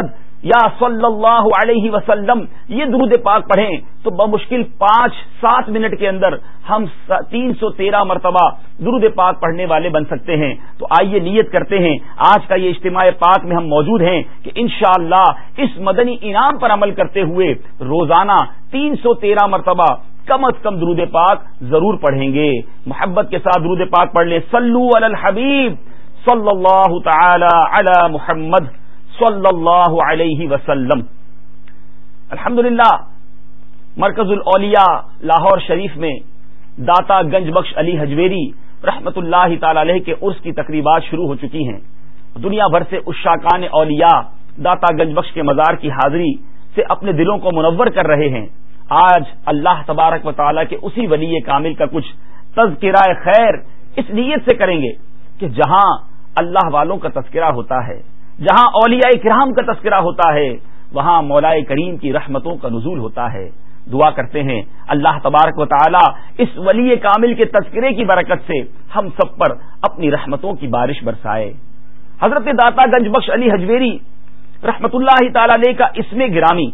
یا صلی اللہ علیہ وسلم یہ درود پاک پڑھیں تو بمشکل پانچ سات منٹ کے اندر ہم تین سو تیرہ مرتبہ درود پاک پڑھنے والے بن سکتے ہیں. تو آئیے نیت کرتے ہیں آج کا یہ اجتماع پاک میں ہم موجود ہیں کہ انشاءاللہ اس مدنی انعام پر عمل کرتے ہوئے روزانہ تین سو تیرہ مرتبہ کم از کم درود پاک ضرور پڑھیں گے. محبت کے ساتھ درود پاک پڑھ لیں. صلو علی الحبیب صلی اللہ تعالی علی محمد صلی اللہ علیہ وسلم. الحمدللہ مرکز الاولیاء لاہور شریف میں داتا گنج بخش علی حجویری رحمت اللہ تعالی علیہ کے عرس کی تقریبات شروع ہو چکی ہیں. دنیا بھر سے عشاقان اولیاء داتا گنج بخش کے مزار کی حاضری سے اپنے دلوں کو منور کر رہے ہیں. آج اللہ تبارک و تعالی کے اسی ولی کامل کا کچھ تذکرہ خیر اس نیت سے کریں گے کہ جہاں اللہ والوں کا تذکرہ ہوتا ہے، جہاں اولیاء کرام کا تذکرہ ہوتا ہے، وہاں مولا کریم کی رحمتوں کا نزول ہوتا ہے. دعا کرتے ہیں اللہ تبارک و تعالی اس ولی کامل کے تذکرے کی برکت سے ہم سب پر اپنی رحمتوں کی بارش برسائے. حضرت داتا گنج بخش علی حجویری رحمت اللہ تعالی علیہ کا اسم گرامی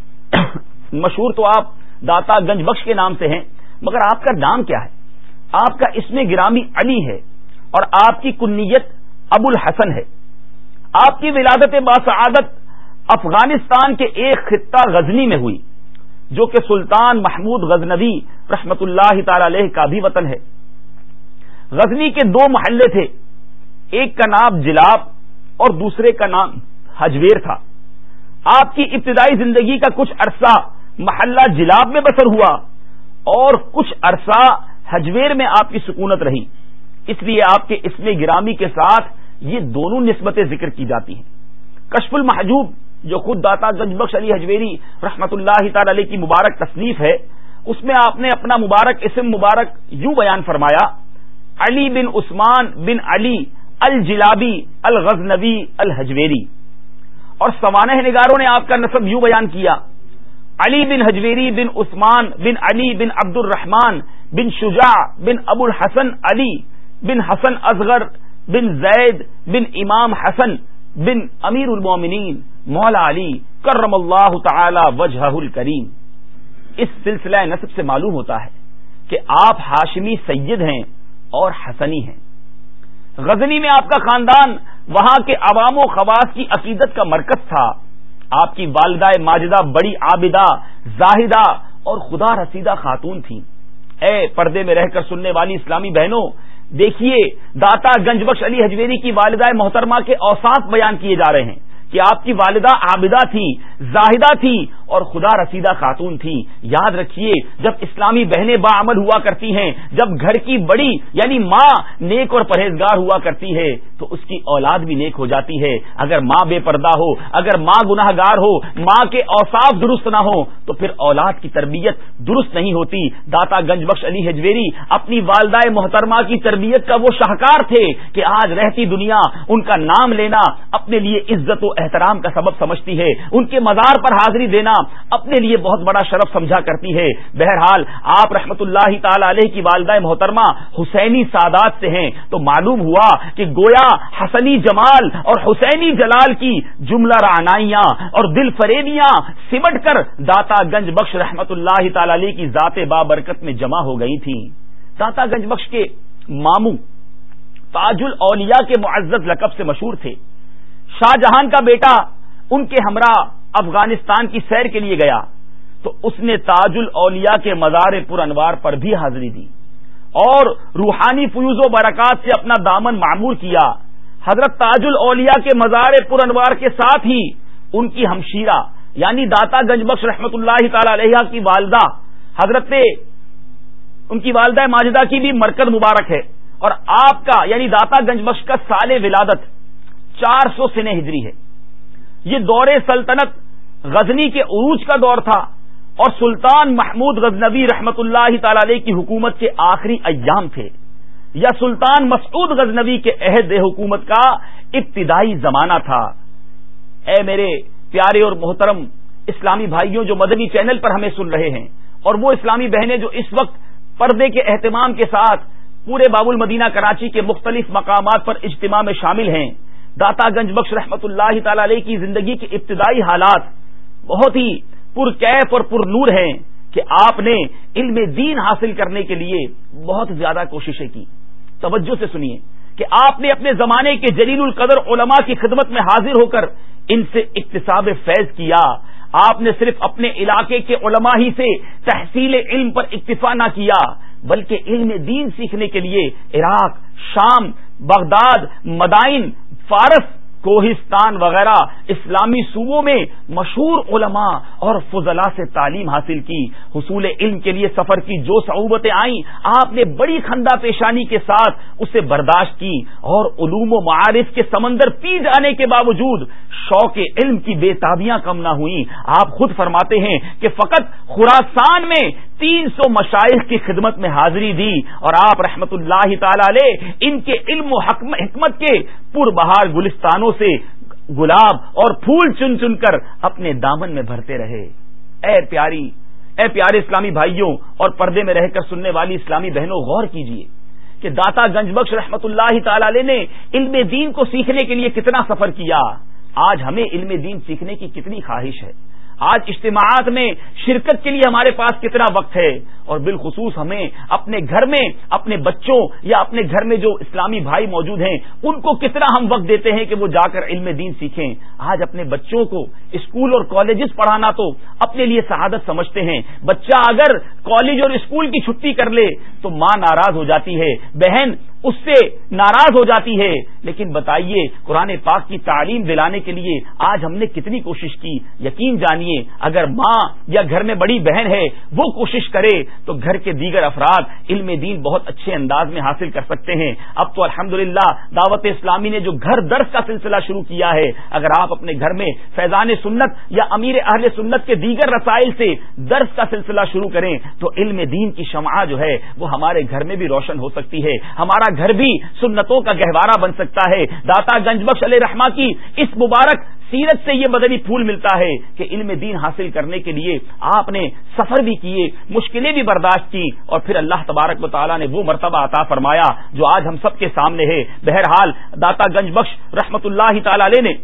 مشہور تو آپ داتا گنج بخش کے نام سے ہیں، مگر آپ کا نام کیا ہے؟ آپ کا اسم گرامی علی ہے اور آپ کی کنیت ابو الحسن ہے. آپ کی ولادت باسعادت افغانستان کے ایک خطہ غزنی میں ہوئی جو کہ سلطان محمود غزنوی رحمت اللہ تعالی علیہ کا بھی وطن ہے. غزنی کے دو محلے تھے، ایک کا نام جلاب اور دوسرے کا نام حجویر تھا. آپ کی ابتدائی زندگی کا کچھ عرصہ محلہ جلاب میں بسر ہوا اور کچھ عرصہ حجویر میں آپ کی سکونت رہی. اس لیے آپ کے اسم گرامی کے ساتھ یہ دونوں نسبتیں ذکر کی جاتی ہیں. کشف المحجوب جو خود داتا گنج بخش علی حجویری رحمت اللہ تعالی علیہ کی مبارک تصنیف ہے، اس میں آپ نے اپنا مبارک اسم مبارک یوں بیان فرمایا: علی بن عثمان بن علی الجلابی الغزنوی الحجویری. اور سوانح نگاروں نے آپ کا نسب یوں بیان کیا: علی بن حجویری بن عثمان بن علی بن عبد الرحمان بن شجاع بن ابو الحسن علی بن حسن اصغر بن زید بن امام حسن بن امیر المومنین مولا علی کرم اللہ تعالی وجہہ الکریم. اس سلسلہ نسب سے معلوم ہوتا ہے کہ آپ ہاشمی سید ہیں اور حسنی ہیں. غزنی میں آپ کا خاندان وہاں کے عوام و خواص کی عقیدت کا مرکز تھا. آپ کی والدہ ماجدہ بڑی عابدہ، زاہدہ اور خدا رسیدہ خاتون تھیں. اے پردے میں رہ کر سننے والی اسلامی بہنوں، دیکھیے داتا گنج بخش علی حجویری کی والدہ محترمہ کے اوصاف بیان کیے جا رہے ہیں کہ آپ کی والدہ عابدہ تھی، زاہدہ تھی اور خدا رسیدہ خاتون تھی. یاد رکھیے جب اسلامی بہنیں باعمل ہوا کرتی ہیں، جب گھر کی بڑی یعنی ماں نیک اور پرہیزگار ہوا کرتی ہے تو اس کی اولاد بھی نیک ہو جاتی ہے. اگر ماں بے پردہ ہو، اگر ماں گناہ گار ہو، ماں کے اوصاف درست نہ ہو تو پھر اولاد کی تربیت درست نہیں ہوتی. داتا گنج بخش علی حجویری اپنی والدہ محترمہ کی تربیت کا وہ شاہکار تھے کہ آج رہتی دنیا ان کا نام لینا اپنے لیے عزت و احترام کا سبب سمجھتی ہے. ان کے مزار پر حاضری دینا اپنے لیے بہت بڑا شرف سمجھا کرتی ہے. بہرحال آپ رحمت اللہ تعالی علیہ کی والدہ محترمہ حسینی سادات سے ہیں تو معلوم ہوا کہ گویا حسنی جمال اور حسینی جلال کی جملہ رعنائیاں اور دل فریبیاں سمٹ کر داتا گنج بخش رحمت اللہ تعالی علیہ کی ذات بابرکت میں جمع ہو گئی تھیں. داتا گنج بخش کے ماموں تاج الاولیاء کے معزز لقب سے مشہور تھے. شاہ جہان کا بیٹا ان کے ہمراہ افغانستان کی سیر کے لیے گیا تو اس نے تاج الاولیاء کے مزار پر انوار پر بھی حاضری دی اور روحانی فیوز و برکات سے اپنا دامن معمور کیا. حضرت تاج الاولیاء کے مزار پر انوار کے ساتھ ہی ان کی ہمشیرہ یعنی داتا گنج بخش رحمت اللہ تعالی علیہ کی والدہ حضرت ان کی والدہ ماجدہ کی بھی مرکز مبارک ہے اور آپ کا یعنی داتا گنج بخش کا سال ولادت چار سو سنہ ہجری ہے. یہ دور سلطنت غزنی کے عروج کا دور تھا اور سلطان محمود غزنوی رحمت اللہ تعالی علیہ کی حکومت کے آخری ایام تھے یا سلطان مسعود غزنوی کے عہد حکومت کا ابتدائی زمانہ تھا. اے میرے پیارے اور محترم اسلامی بھائیوں جو مدنی چینل پر ہمیں سن رہے ہیں اور وہ اسلامی بہنیں جو اس وقت پردے کے اہتمام کے ساتھ پورے باب المدینہ کراچی کے مختلف مقامات پر اجتماع میں شامل ہیں، داتا گنج بخش رحمت اللہ تعالی علیہ کی زندگی کے ابتدائی حالات بہت ہی پرکیف اور پر نور ہیں کہ آپ نے علم دین حاصل کرنے کے لیے بہت زیادہ کوششیں کی. توجہ سے سنیے کہ آپ نے اپنے زمانے کے جلیل القدر علماء کی خدمت میں حاضر ہو کر ان سے اکتساب فیض کیا. آپ نے صرف اپنے علاقے کے علماء ہی سے تحصیل علم پر اکتفا نہ کیا بلکہ علم دین سیکھنے کے لیے عراق، شام، بغداد، مدائن، فارس، کوہستان وغیرہ اسلامی صوبوں میں مشہور علماء اور فضلاء سے تعلیم حاصل کی. حصول علم کے لیے سفر کی جو صعوبتیں آئیں آپ نے بڑی خندہ پیشانی کے ساتھ اسے برداشت کی اور علوم و معارف کے سمندر پی جانے کے باوجود شوق علم کی بے تابیاں کم نہ ہوئیں. آپ خود فرماتے ہیں کہ فقط خراسان میں تین سو مشائخ کی خدمت میں حاضری دی اور آپ رحمت اللہ تعالی علیہ ان کے علم و حکمت کے پر بہار گلستانوں سے گلاب اور پھول چن چن کر اپنے دامن میں بھرتے رہے. اے پیاری اے پیارے اسلامی بھائیوں اور پردے میں رہ کر سننے والی اسلامی بہنوں، غور کیجئے کہ داتا گنج بخش رحمت اللہ تعالی علیہ نے علم دین کو سیکھنے کے لیے کتنا سفر کیا. آج ہمیں علم دین سیکھنے کی کتنی خواہش ہے. آج اجتماعات میں شرکت کے لیے ہمارے پاس کتنا وقت ہے اور بالخصوص ہمیں اپنے گھر میں اپنے بچوں یا اپنے گھر میں جو اسلامی بھائی موجود ہیں ان کو کتنا ہم وقت دیتے ہیں کہ وہ جا کر علم دین سیکھیں. آج اپنے بچوں کو اسکول اور کالجز پڑھانا تو اپنے لیے سعادت سمجھتے ہیں. بچہ اگر کالج اور اسکول کی چھٹی کر لے تو ماں ناراض ہو جاتی ہے، بہن اس سے ناراض ہو جاتی ہے. لیکن بتائیے قرآن پاک کی تعلیم دلانے کے لیے آج ہم نے کتنی کوشش کی. یقین جانیے اگر ماں یا گھر میں بڑی بہن ہے وہ کوشش کرے تو گھر کے دیگر افراد علم دین بہت اچھے انداز میں حاصل کر سکتے ہیں. اب تو الحمدللہ دعوت اسلامی نے جو گھر درس کا سلسلہ شروع کیا ہے، اگر آپ اپنے گھر میں فیضان سنت یا امیر اہل سنت کے دیگر رسائل سے درس کا سلسلہ شروع کریں تو علم دین کی شمع جو ہے وہ ہمارے گھر میں بھی روشن ہو سکتی ہے، ہمارا گھر بھی سنتوں کا گہوارہ بن سکتا ہے. داتا گنج بخش علیہ رحمہ کی اس مبارک سیرت سے یہ مدنی پھول ملتا ہے کہ علم دین حاصل کرنے کے لیے آپ نے سفر بھی کیے، مشکلیں بھی برداشت کی اور پھر اللہ تبارک و تعالی نے وہ مرتبہ عطا فرمایا جو آج ہم سب کے سامنے ہے. بہرحال داتا گنج بخش رحمت اللہ تعالی علیہ نے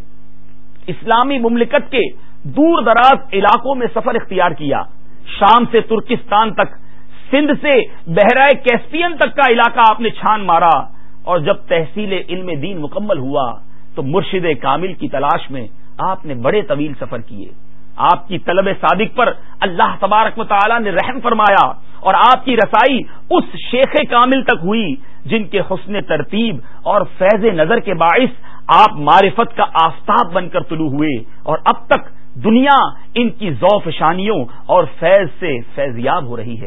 اسلامی مملکت کے دور دراز علاقوں میں سفر اختیار کیا. شام سے ترکستان تک، سندھ سے بحرائے کیسپین تک کا علاقہ آپ نے چھان مارا اور جب تحصیل علم دین مکمل ہوا تو مرشد کامل کی تلاش میں آپ نے بڑے طویل سفر کیے. آپ کی طلب صادق پر اللہ تبارک و تعالی نے رحم فرمایا اور آپ کی رسائی اس شیخ کامل تک ہوئی جن کے حسن ترتیب اور فیض نظر کے باعث آپ معرفت کا آفتاب بن کر طلوع ہوئے اور اب تک دنیا ان کی ذوف شانیوں اور فیض سے فیضیاب ہو رہی ہے.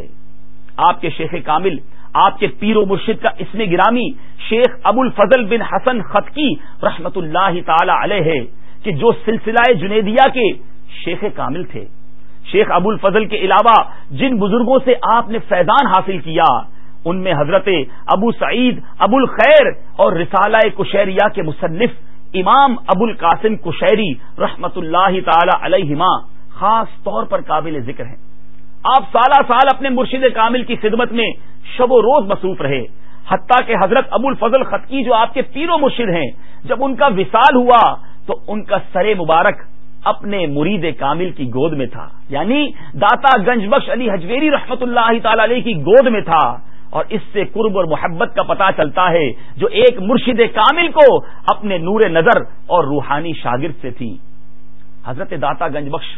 آپ کے شیخ کامل، آپ کے پیر و مرشد کا اسم گرامی شیخ ابو الفضل بن حسن خطکی رحمت اللہ تعالی علیہ ہے کہ جو سلسلہ جنیدیہ کے شیخ کامل تھے. شیخ ابو الفضل کے علاوہ جن بزرگوں سے آپ نے فیضان حاصل کیا ان میں حضرت ابو سعید ابو الخیر اور رسالہ کشیریہ کے مصنف امام ابو القاسم کشیری رحمت اللہ تعالی علیہما خاص طور پر قابل ذکر ہیں. آپ سالہ سال اپنے مرشد کامل کی خدمت میں شب و روز مصروف رہے، حتیٰ کہ حضرت ابو الفضل خطکی جو آپ کے پیر و مرشد ہیں جب ان کا وصال ہوا تو ان کا سر مبارک اپنے مرید کامل کی گود میں تھا، یعنی داتا گنج بخش علی حجویری رحمت اللہ تعالی علیہ کی گود میں تھا. اور اس سے قرب اور محبت کا پتہ چلتا ہے جو ایک مرشد کامل کو اپنے نور نظر اور روحانی شاگرد سے تھی. حضرت داتا گنج بخش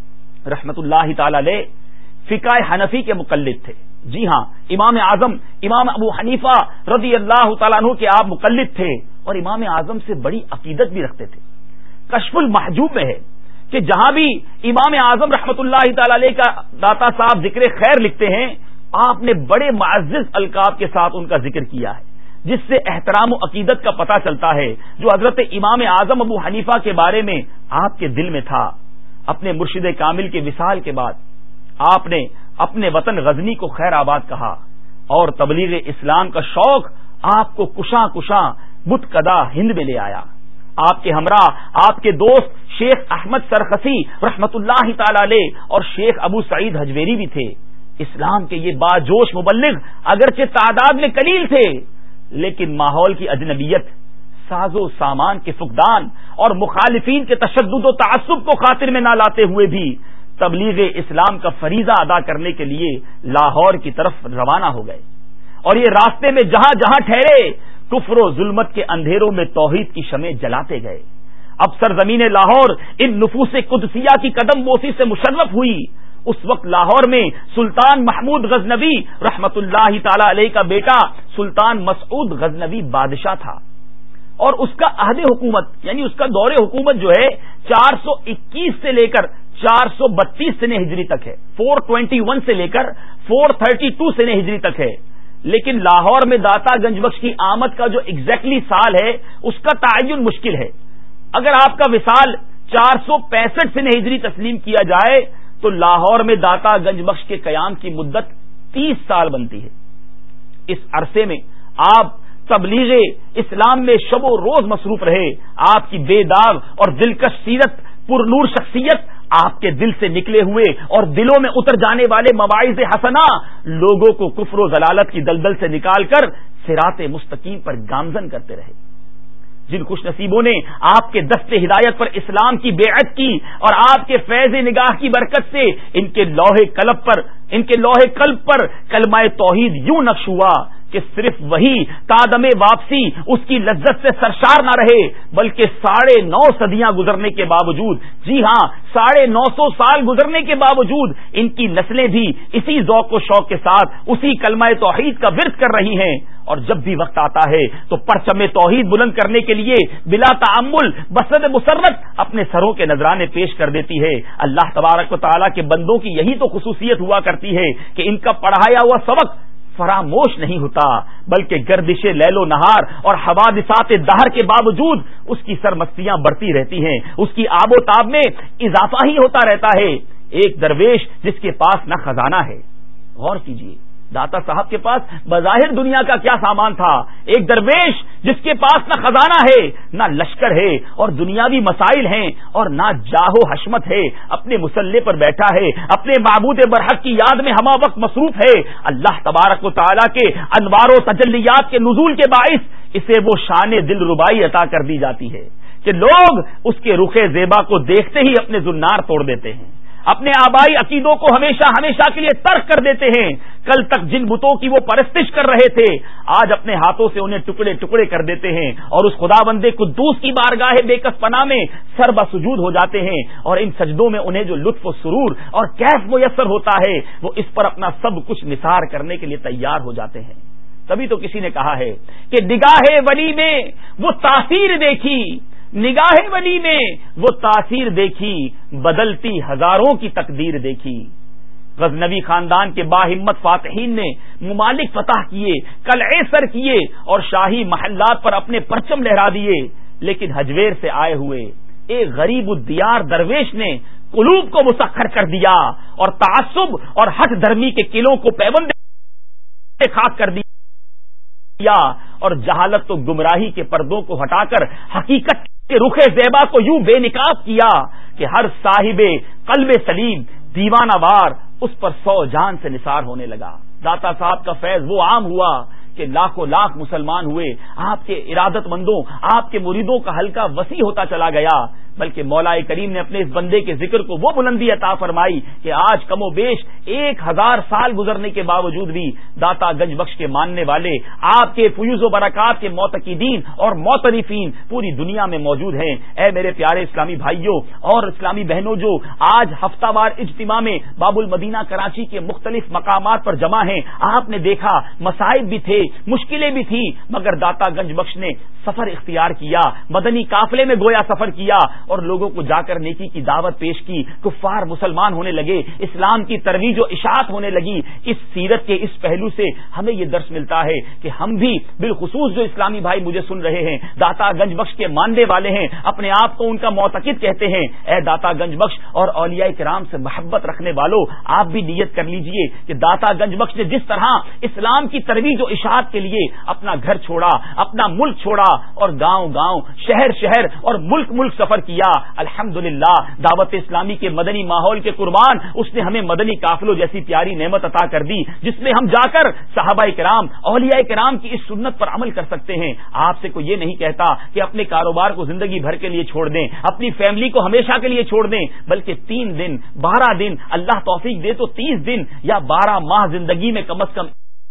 رحمت اللہ تعالی علیہ فقہ حنفی کے مقلد تھے. جی ہاں، امام اعظم امام ابو حنیفہ رضی اللہ تعالیٰ عنہ کے آپ مقلد تھے اور امام اعظم سے بڑی عقیدت بھی رکھتے تھے. کشف المحجوب میں ہے کہ جہاں بھی امام اعظم رحمت اللہ تعالی علیہ کا داتا صاحب ذکر خیر لکھتے ہیں آپ نے بڑے معزز القاب کے ساتھ ان کا ذکر کیا ہے، جس سے احترام و عقیدت کا پتہ چلتا ہے جو حضرت امام اعظم ابو حنیفہ کے بارے میں آپ کے دل میں تھا. اپنے مرشد کامل کے وصال کے بعد آپ نے اپنے وطن غزنی کو خیر آباد کہا اور تبلیغ اسلام کا شوق آپ کو کشاں کشاں بتکدہ ہند میں لے آیا. آپ کے ہمراہ آپ کے دوست شیخ احمد سرخسی رحمت اللہ تعالی علیہ اور شیخ ابو سعید حجویری بھی تھے. اسلام کے یہ باجوش مبلغ اگرچہ تعداد میں قلیل تھے لیکن ماحول کی اجنبیت، ساز و سامان کے فقدان اور مخالفین کے تشدد و تعصب کو خاطر میں نہ لاتے ہوئے بھی تبلیغ اسلام کا فریضہ ادا کرنے کے لیے لاہور کی طرف روانہ ہو گئے، اور یہ راستے میں جہاں جہاں ٹھہرے کفر و ظلمت کے اندھیروں میں توحید کی شمع جلاتے گئے۔ اب سرزمین لاہور ان نفوس قدسیہ کی قدم بوسی سے مشرف ہوئی۔ اس وقت لاہور میں سلطان محمود غزنوی رحمت اللہ تعالی علیہ کا بیٹا سلطان مسعود غزنوی بادشاہ تھا، اور اس کا عہد حکومت یعنی اس کا دور حکومت جو ہے چار سو اکیس سے لے کر چار سو بتیس سن ہجری تک ہے، فور ٹوینٹی ون سے لے کر فور تھرٹی ٹو سن ہجری تک ہے۔ لیکن لاہور میں داتا گنج بخش کی آمد کا جو ایگزیکٹلی سال ہے اس کا تعین مشکل ہے۔ اگر آپ کا وصال چار سو پینسٹھ سن ہجری تسلیم کیا جائے تو لاہور میں داتا گنج بخش کے قیام کی مدت تیس سال بنتی ہے۔ اس عرصے میں آپ تبلیغ اسلام میں شب و روز مصروف رہے۔ آپ کی بے داغ اور دلکش سیرت، پر نور شخصیت، آپ کے دل سے نکلے ہوئے اور دلوں میں اتر جانے والے مواعظ حسنہ لوگوں کو کفر و ضلالت کی دلدل سے نکال کر صراط مستقیم پر گامزن کرتے رہے۔ جن خوش نصیبوں نے آپ کے دست ہدایت پر اسلام کی بیعت کی اور آپ کے فیض نگاہ کی برکت سے ان کے لوح قلب پر ان کے لوح قلب پر کلمہ توحید یوں نقش ہوا کہ صرف وہی تادم واپسی اس کی لذت سے سرشار نہ رہے، بلکہ ساڑھے نو صدیاں گزرنے کے باوجود، جی ہاں ساڑھے نو سو سال گزرنے کے باوجود ان کی نسلیں بھی اسی ذوق و شوق کے ساتھ اسی کلمہ توحید کا ورد کر رہی ہیں، اور جب بھی وقت آتا ہے تو پرچم توحید بلند کرنے کے لیے بلا تعمل بصد مسرت اپنے سروں کے نذرانے پیش کر دیتی ہے۔ اللہ تبارک و تعالیٰ کے بندوں کی یہی تو خصوصیت ہوا کرتی ہے کہ ان کا پڑھایا ہوا سبق فراموش نہیں ہوتا، بلکہ گردش لیل و نہار اور حوادثات دہر کے باوجود اس کی سرمستیاں بڑھتی رہتی ہیں، اس کی آب و تاب میں اضافہ ہی ہوتا رہتا ہے۔ ایک درویش جس کے پاس نہ خزانہ ہے، غور کیجئے داتا صاحب کے پاس بظاہر دنیا کا کیا سامان تھا، ایک درویش جس کے پاس نہ خزانہ ہے، نہ لشکر ہے اور دنیاوی مسائل ہیں، اور نہ جاہ و حشمت ہے، اپنے مسلح پر بیٹھا ہے، اپنے معبود برحق کی یاد میں ہمہ وقت مصروف ہے۔ اللہ تبارک و تعالیٰ کے انوار و تجلیات کے نزول کے باعث اسے وہ شان دل ربائی عطا کر دی جاتی ہے کہ لوگ اس کے رخ زیبا کو دیکھتے ہی اپنے زنار توڑ دیتے ہیں، اپنے آبائی عقیدوں کو ہمیشہ ہمیشہ کے لیے ترک کر دیتے ہیں۔ کل تک جن بتوں کی وہ پرستش کر رہے تھے آج اپنے ہاتھوں سے انہیں ٹکڑے ٹکڑے کر دیتے ہیں، اور اس خدا بندے قدوس کی بارگاہ بے کس پناہ میں سر بسجود ہو جاتے ہیں، اور ان سجدوں میں انہیں جو لطف و سرور اور کیف میسر ہوتا ہے وہ اس پر اپنا سب کچھ نثار کرنے کے لیے تیار ہو جاتے ہیں۔ تبھی تو کسی نے کہا ہے کہ نگاہ ولی میں وہ تاثیر دیکھی، نگاہ ولی میں وہ تاثیر دیکھی، بدلتی ہزاروں کی تقدیر دیکھی۔ غزنوی خاندان کے باہمت فاتحین نے ممالک فتح کیے، قلعے سر کیے اور شاہی محلات پر اپنے پرچم لہرا دیے، لیکن حجویر سے آئے ہوئے ایک غریب الدیار درویش نے قلوب کو مسخر کر دیا اور تعصب اور ہٹ دھرمی کے قلعوں کو پیوند خاک کر دیا، اور جہالت و گمراہی کے پردوں کو ہٹا کر حقیقت کے رخ زیبا کو یوں بے نقاب کیا کہ ہر صاحب قلب سلیم دیوانہ وار اس پر سو جان سے نثار ہونے لگا۔ داتا صاحب کا فیض وہ عام ہوا کہ لاکھوں لاکھ مسلمان ہوئے، آپ کے ارادت مندوں آپ کے مریدوں کا حلقہ وسیع ہوتا چلا گیا، بلکہ مولا کریم نے اپنے اس بندے کے ذکر کو وہ بلندی عطا فرمائی کہ آج کم و بیش ایک ہزار سال گزرنے کے باوجود بھی داتا گنج بخش کے ماننے والے، آپ کے فیوز و برکات کے معتقدین اور معترفین پوری دنیا میں موجود ہیں۔ اے میرے پیارے اسلامی بھائیوں اور اسلامی بہنوں جو آج ہفتہ وار اجتماع میں باب المدینہ کراچی کے مختلف مقامات پر جمع ہیں، آپ نے دیکھا مسائب بھی تھے، مشکلیں بھی تھی، مگر داتا گنج بخش نے سفر اختیار کیا، مدنی قافلے میں گویا سفر کیا اور لوگوں کو جا کر نیکی کی دعوت پیش کی، کفار مسلمان ہونے لگے، اسلام کی ترویج و اشاعت ہونے لگی۔ اس سیرت کے اس پہلو سے ہمیں یہ درس ملتا ہے کہ ہم بھی بالخصوص جو اسلامی بھائی مجھے سن رہے ہیں داتا گنج بخش کے ماننے والے ہیں، اپنے آپ کو ان کا معتقد کہتے ہیں، اے داتا گنج بخش اور اولیاء کرام سے محبت رکھنے والوں، آپ بھی نیت کر لیجئے کہ داتا گنج بخش نے جس طرح اسلام کی ترویج و اشاعت کے لیے اپنا گھر چھوڑا، اپنا ملک چھوڑا اور گاؤں گاؤں شہر شہر اور ملک ملک سفر کیا، کیا الحمدللہ دعوت اسلامی کے مدنی ماحول کے قربان اس نے ہمیں مدنی قافلوں جیسی پیاری نعمت عطا کر دی جس میں ہم جا کر صحابہ کرام اولیاء کرام کی اس سنت پر عمل کر سکتے ہیں. آپ سے کوئی یہ نہیں کہتا کہ اپنے کاروبار کو زندگی بھر کے لیے چھوڑ دیں, اپنی فیملی کو ہمیشہ کے لیے چھوڑ دیں, بلکہ تین دن بارہ دن اللہ توفیق دے تو تیس دن یا بارہ ماہ زندگی میں کم از کم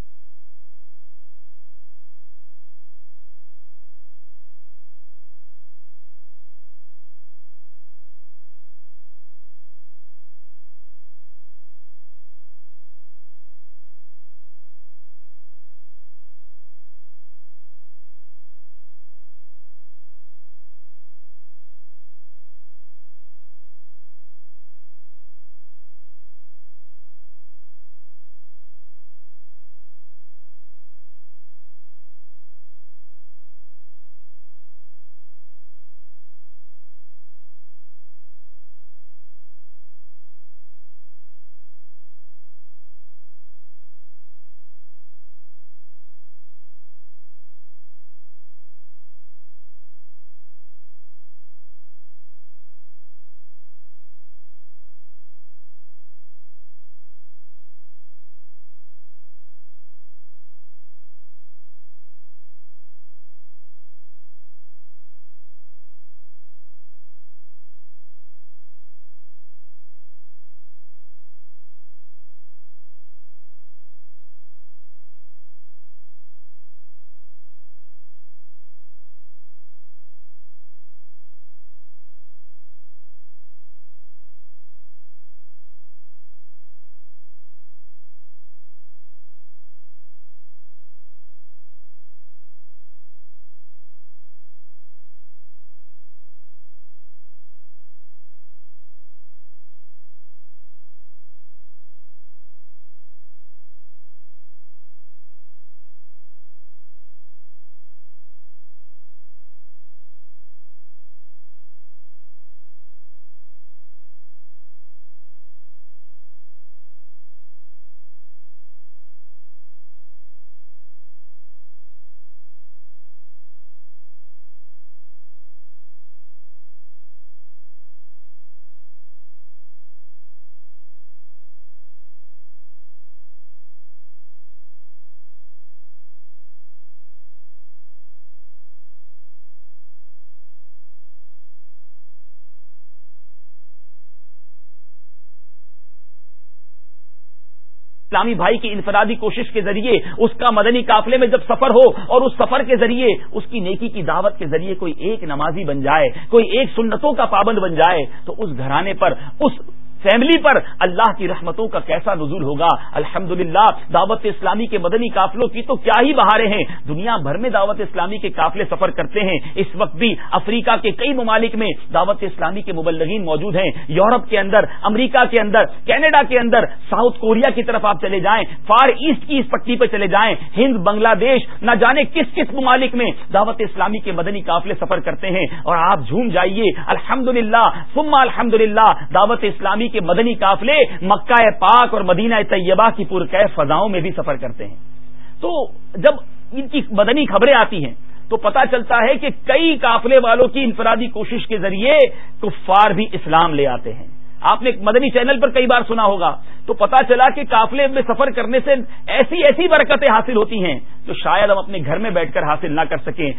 اسلامی بھائی کی انفرادی کوشش کے ذریعے اس کا مدنی قافلے میں جب سفر ہو اور اس سفر کے ذریعے اس کی نیکی کی دعوت کے ذریعے کوئی ایک نمازی بن جائے, کوئی ایک سنتوں کا پابند بن جائے, تو اس گھرانے پر, اس فیملی پر اللہ کی رحمتوں کا کیسا نزول ہوگا. الحمدللہ دعوت اسلامی کے مدنی قافلوں کی تو کیا ہی بہاریں ہیں. دنیا بھر میں دعوت اسلامی کے قافلے سفر کرتے ہیں. اس وقت بھی افریقہ کے کئی ممالک میں دعوت اسلامی کے مبلغین موجود ہیں. یورپ کے اندر, امریکہ کے اندر, کینیڈا کے اندر, ساؤتھ کوریا کی طرف آپ چلے جائیں, فار ایسٹ کی اس پٹی پہ چلے جائیں, ہند, بنگلہ دیش, نہ جانے کس کس ممالک میں دعوت اسلامی کے مدنی قافلے سفر کرتے ہیں. اور آپ جھوم جائیے الحمدللہ ثم الحمدللہ دعوت اسلامی کے مدنی قافلے مکہ پاک اور مدینہ طیبہ کی پرکیف فضاؤں میں بھی سفر کرتے ہیں. تو جب ان کی مدنی خبریں آتی ہیں تو پتا چلتا ہے کہ کئی قافلے والوں کی انفرادی کوشش کے ذریعے کفار بھی اسلام لے آتے ہیں. آپ نے مدنی چینل پر کئی بار سنا ہوگا, تو پتا چلا کہ قافلے میں سفر کرنے سے ایسی ایسی برکتیں حاصل ہوتی ہیں جو شاید ہم اپنے گھر میں بیٹھ کر حاصل نہ کر سکیں.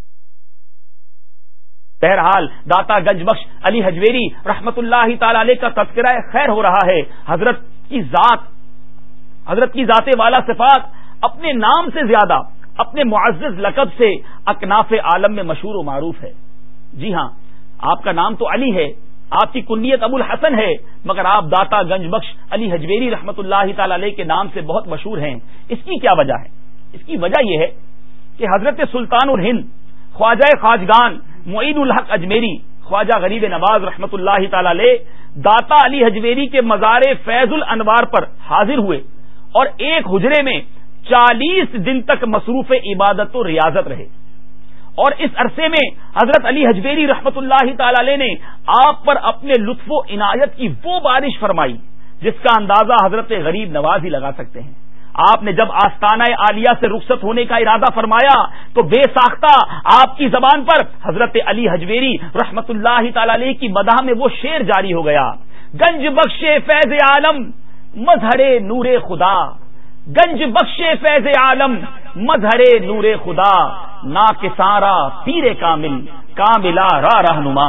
بہرحال داتا گنج بخش علی حجویری رحمت اللہ تعالی علیہ کا تذکرہ خیر ہو رہا ہے. حضرت کی ذات, حضرت کی ذات والا صفات اپنے نام سے زیادہ اپنے معزز لقب سے اکناف عالم میں مشہور و معروف ہے. جی ہاں, آپ کا نام تو علی ہے, آپ کی کنیت ابو الحسن ہے, مگر آپ داتا گنج بخش علی حجویری رحمت اللہ تعالی علیہ کے نام سے بہت مشہور ہیں. اس کی کیا وجہ ہے؟ اس کی وجہ یہ ہے کہ حضرت سلطان الہند خواجہ خواجگان معین الحق اجمیری خواجہ غریب نواز رحمت اللہ تعالی علیہ داتا علی حجویری کے مزار فیض الانوار پر حاضر ہوئے اور ایک حجرے میں چالیس دن تک مصروف عبادت و ریاضت رہے. اور اس عرصے میں حضرت علی حجویری رحمت اللہ تعالی علیہ نے آپ پر اپنے لطف و عنایت کی وہ بارش فرمائی جس کا اندازہ حضرت غریب نواز ہی لگا سکتے ہیں. آپ نے جب آستانہ عالیہ سے رخصت ہونے کا ارادہ فرمایا تو بے ساختہ آپ کی زبان پر حضرت علی حجویری رحمت اللہ تعالی علیہ کی مدح میں وہ شعر جاری ہو گیا، گنج بخش فیض عالم مظہر نور خدا، گنج بخش فیض عالم مظہر نور خدا، نا کے سارا پیر کامل کاملا را رہنما۔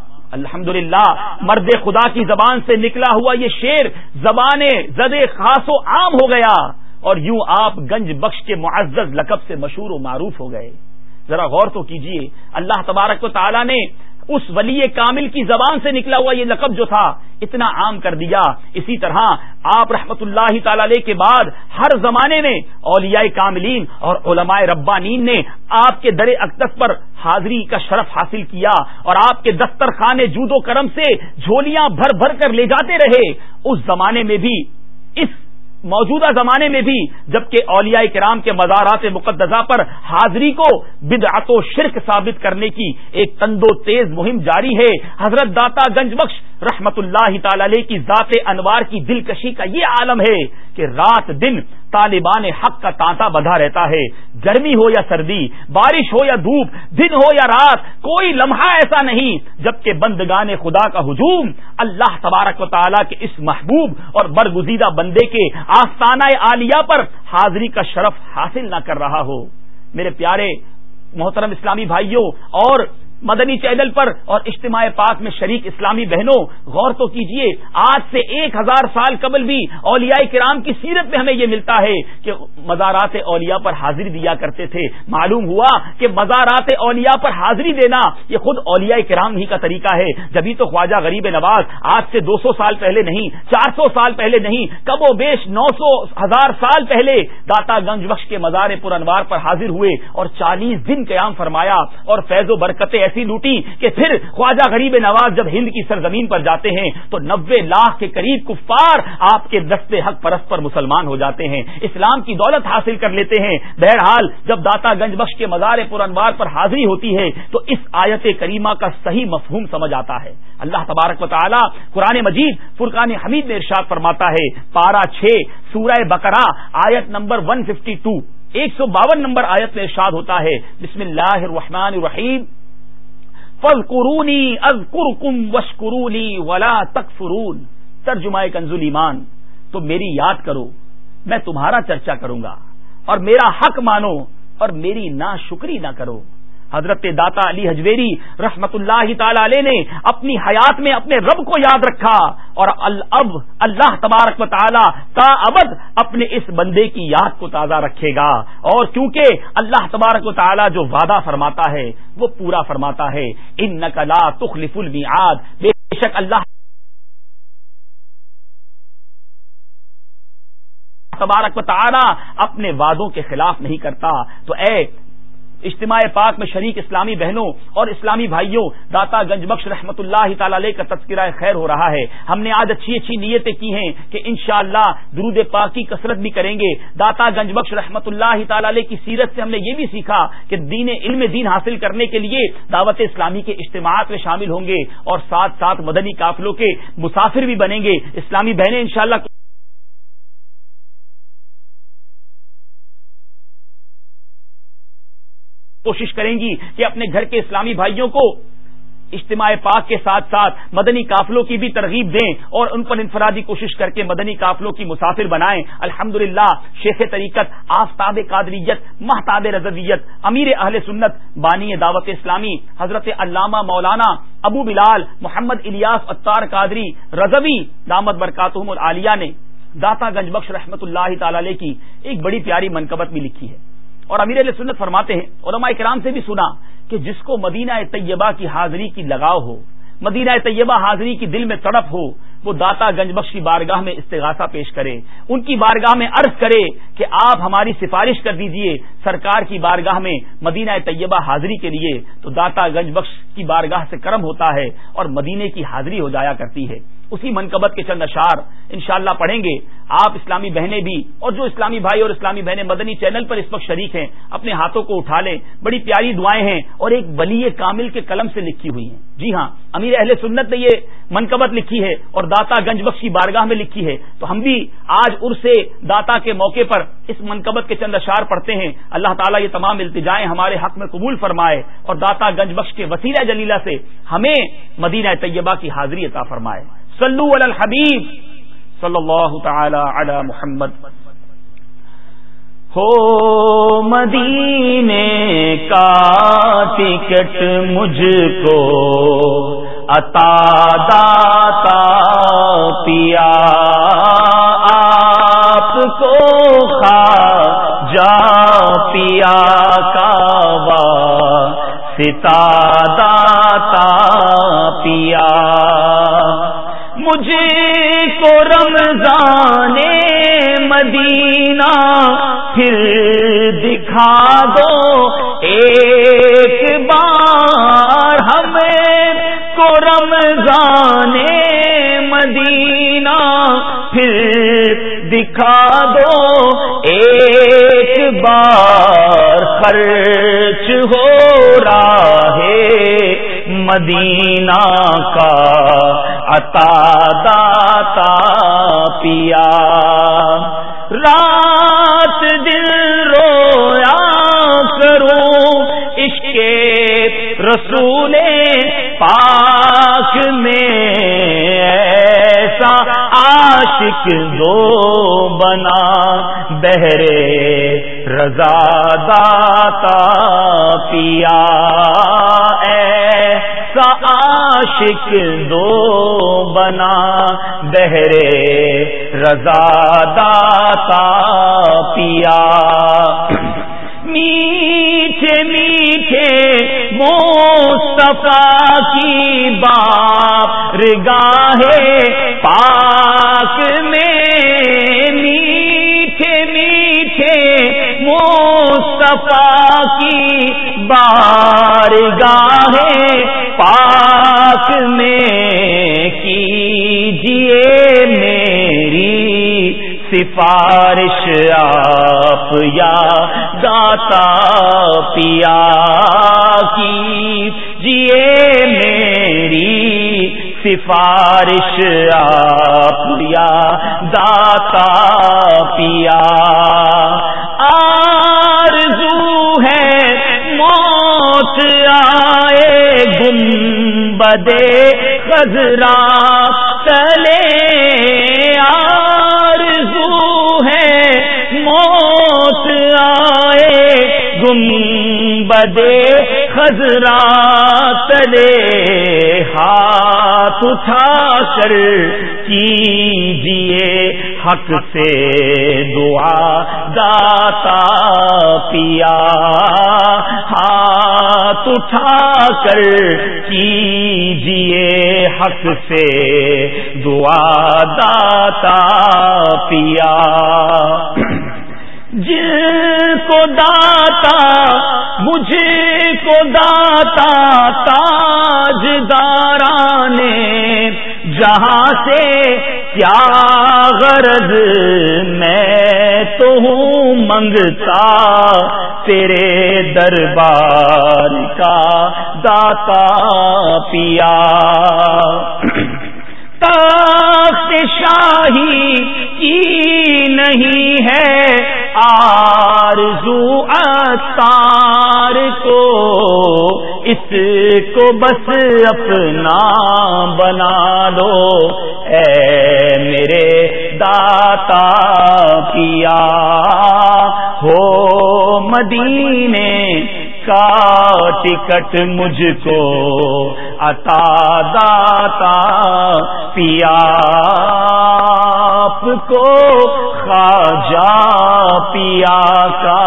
الحمدللہ مرد خدا کی زبان سے نکلا ہوا یہ شعر زبان زد خاص و عام ہو گیا، اور یوں آپ گنج بخش کے معزز لقب سے مشہور و معروف ہو گئے۔ ذرا غور تو کیجئے، اللہ تبارک و تعالی نے اس ولی کامل کی زبان سے نکلا ہوا یہ لقب جو تھا اتنا عام کر دیا۔ اسی طرح آپ رحمت اللہ تعالی علیہ کے بعد ہر زمانے میں اولیاء کاملین اور علماء ربانین نے آپ کے در اقدس پر حاضری کا شرف حاصل کیا، اور آپ کے دسترخوان جود و کرم سے جھولیاں بھر بھر کر لے جاتے رہے۔ اس زمانے میں بھی، اس موجودہ زمانے میں بھی، جبکہ اولیاء کرام کے مزارات مقدسہ پر حاضری کو بدعت و شرک ثابت کرنے کی ایک تند و تیز مہم جاری ہے۔ حضرت داتا گنج بخش رحمت اللہ تعالی علیہ کی ذات انوار کی دلکشی کا یہ عالم ہے کہ رات دن طالبان حق کا تانتا بدھا رہتا ہے، گرمی ہو یا سردی، بارش ہو یا دھوپ، دن ہو یا رات، کوئی لمحہ ایسا نہیں جبکہ بندگان خدا کا ہجوم اللہ تبارک و تعالی کے اس محبوب اور برگزیدہ بندے کے آستانہ عالیہ پر حاضری کا شرف حاصل نہ کر رہا ہو۔ میرے پیارے محترم اسلامی بھائیوں اور مدنی چینل پر اور اجتماع پاک میں شریک اسلامی بہنوں، غور تو کیجئے، آج سے ایک ہزار سال قبل بھی اولیاء کرام کی سیرت میں ہمیں یہ ملتا ہے کہ مزارات اولیاء پر حاضری دیا کرتے تھے۔ معلوم ہوا کہ مزارات اولیاء پر حاضری دینا یہ خود اولیاء کرام ہی کا طریقہ ہے۔ جبھی تو خواجہ غریب نواز آج سے دو سو سال پہلے نہیں، چار سو سال پہلے نہیں، کم و بیش نو سو ہزار سال پہلے داتا گنج بخش کے مزار پر انوار پر حاضر ہوئے اور چالیس دن قیام فرمایا اور فیض و برکتیں ایسی لوٹی کہ پھر خواجہ غریب نواز جب ہند کی سرزمین پر جاتے ہیں تو نبے لاکھ کے قریب کفار آپ کے دستے حق پرست پر مسلمان ہو جاتے ہیں، اسلام کی دولت حاصل کر لیتے ہیں۔ بہرحال جب داتا گنج بخش کے مزار پر انوار پر حاضری ہوتی ہے تو اس آیت کریمہ کا صحیح مفہوم سمجھ آتا ہے۔ اللہ تبارک و تعالی قرآن مجید فرقان حمید میں ارشاد فرماتا ہے، پارہ چھ سورہ بقرہ آیت نمبر ایک سو باون ایک سو باون نمبر آیت میں ارشاد ہوتا ہے، بسم اللہ الرحمن الرحیم، فاذکرونی اذکرکم واشکروا لی ولا تکفرون۔ ترجمہ کنز ایمان، تو میری یاد کرو، میں تمہارا چرچا کروں گا، اور میرا حق مانو اور میری ناشکری نہ کرو۔ حضرت داتا علی حجویری رحمت اللہ تعالی علیہ نے اپنی حیات میں اپنے رب کو یاد رکھا، اور اب اللہ تبارک و تعالی تا ابد اپنے اس بندے کی یاد کو تازہ رکھے گا، اور کیونکہ اللہ تبارک و تعالی جو وعدہ فرماتا ہے وہ پورا فرماتا ہے، انک لا تخلف المیعاد، بے شک اللہ تبارک و تعالی اپنے وعدوں کے خلاف نہیں کرتا۔ تو اے اجتماع پاک میں شریک اسلامی بہنوں اور اسلامی بھائیوں، داتا گنج بخش رحمت اللہ تعالی علیہ کا تذکرہ خیر ہو رہا ہے۔ ہم نے آج اچھی اچھی نیتیں کی ہیں کہ انشاءاللہ درود پاک کی کثرت بھی کریں گے۔ داتا گنج بخش رحمت اللہ تعالی علیہ کی سیرت سے ہم نے یہ بھی سیکھا کہ دین علم دین حاصل کرنے کے لیے دعوت اسلامی کے اجتماعات میں شامل ہوں گے، اور ساتھ ساتھ مدنی قافلوں کے مسافر بھی بنیں گے۔ اسلامی بہنیں انشاءاللہ کوشش کریں گی کہ اپنے گھر کے اسلامی بھائیوں کو اجتماع پاک کے ساتھ ساتھ مدنی قافلوں کی بھی ترغیب دیں اور ان پر انفرادی کوشش کر کے مدنی قافلوں کی مسافر بنائیں۔ الحمدللہ شیخ طریقت، آفتاب قادریت، مہتاب رضویت، امیر اہل سنت، بانی دعوت اسلامی حضرت علامہ مولانا ابو بلال محمد الیاس عطار قادری رضوی دامت برکاتہم العالیہ نے داتا گنج بخش رحمت اللہ تعالی علیہ کی ایک بڑی پیاری منقبت بھی لکھی ہے، اور امیر اہل سنت فرماتے ہیں، علماء کرام سے بھی سنا کہ جس کو مدینہ طیبہ کی حاضری کی لگاؤ ہو، مدینہ طیبہ حاضری کی دل میں تڑپ ہو، وہ داتا گنج بخش کی بارگاہ میں استغاثہ پیش کرے، ان کی بارگاہ میں عرض کرے کہ آپ ہماری سفارش کر دیجئے سرکار کی بارگاہ میں مدینہ طیبہ حاضری کے لیے، تو داتا گنج بخش کی بارگاہ سے کرم ہوتا ہے اور مدینے کی حاضری ہو جایا کرتی ہے۔ اسی منقبت کے چند اشعار انشاءاللہ پڑھیں گے. آپ اسلامی بہنیں بھی اور جو اسلامی بھائی اور اسلامی بہنیں مدنی چینل پر اس وقت شریک ہیں اپنے ہاتھوں کو اٹھا لیں. بڑی پیاری دعائیں ہیں اور ایک ولی کامل کے قلم سے لکھی ہوئی ہیں. جی ہاں، امیر اہل سنت نے یہ منقبت لکھی ہے اور داتا گنج بخش کی بارگاہ میں لکھی ہے. تو ہم بھی آج عرس داتا کے موقع پر اس منقبت کے چند اشعار پڑھتے ہیں. اللہ تعالیٰ یہ تمام التجائیں ہمارے حق میں قبول فرمائے اور داتا گنج بخش کے وسیلہ جلیلہ سے ہمیں مدینہ طیبہ کی حاضری عطا فرمائے. صلو علی الحبیب صلی اللہ تعالی علی محمد. ہو مدینے کا ٹکٹ مجھ کو عطا داتا پیا، آپ کو خواجہ پیا کا واسطہ داتا پیا. مجھے کو رمضان مدینہ پھر دکھا دو ایک بار، ہمیں کو رمضان مدینہ پھر دکھا دو ایک بار. خرچ ہو رہا ہے مدینہ کا عطا داتا پیا. رات دل رویا کروں عشق رسول پاک میں، ایسا عاشق دو بنا بہرے رضا داتا پیا. ایسا عاشق دو بنا بہرے رضا داتا پیا. میٹھے میٹھے مصطفیٰ کی بارگاہ پاک میں، میٹھے میٹھے مصطفیٰ کی بارگاہ پاک میں کیجئے میری سفارش آپ یا داتا پیا. کیجئے میری سفارش آپ یا داتا پیا. آرزو ہے موت آئے گنبدے خضرا تلے، آرزو ہے موت آئے گنبدے خضرا تلے. ہاتھ اٹھا کر کیجئے حق سے دعا داتا پیا. ہاتھ اٹھا کر کیجئے حق سے دعا داتا پیا. جن کو داتا مجھے کو داتا تاجداراں نے جہاں سے کیا غرض، میں تو ہوں منگتا تیرے دربار کا داتا پیا. تخت شاہی کی نہیں ہے آرزو عطار کو، اس کو بس اپنا بنا لو اے میرے داتا پیا. ہو مدینے کا ٹکٹ مجھ کو عطا داتا پیا. آپ کو خواجہ پیا کا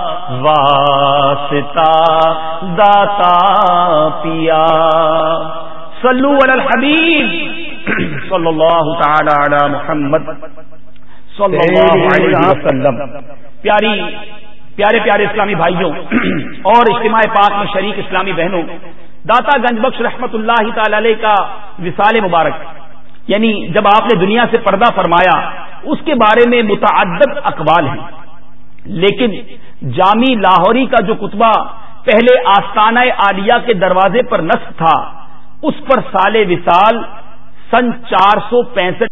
واسطہ داتا پیا. صلو علی الحبیب صلی اللہ تعالی علی محمد صلی اللہ علیہ وسلم. پیاری پیارے پیارے اسلامی بھائیوں اور اجتماع پاک میں شریک اسلامی بہنوں، داتا گنج بخش رحمت اللہ تعالی علیہ کا وصال مبارک یعنی جب آپ نے دنیا سے پردہ فرمایا اس کے بارے میں متعدد اقوال ہیں، لیکن جامی لاہوری کا جو کتبہ پہلے آستانہ عالیہ کے دروازے پر نصب تھا اس پر سال وصال سن چار سو پینسٹھ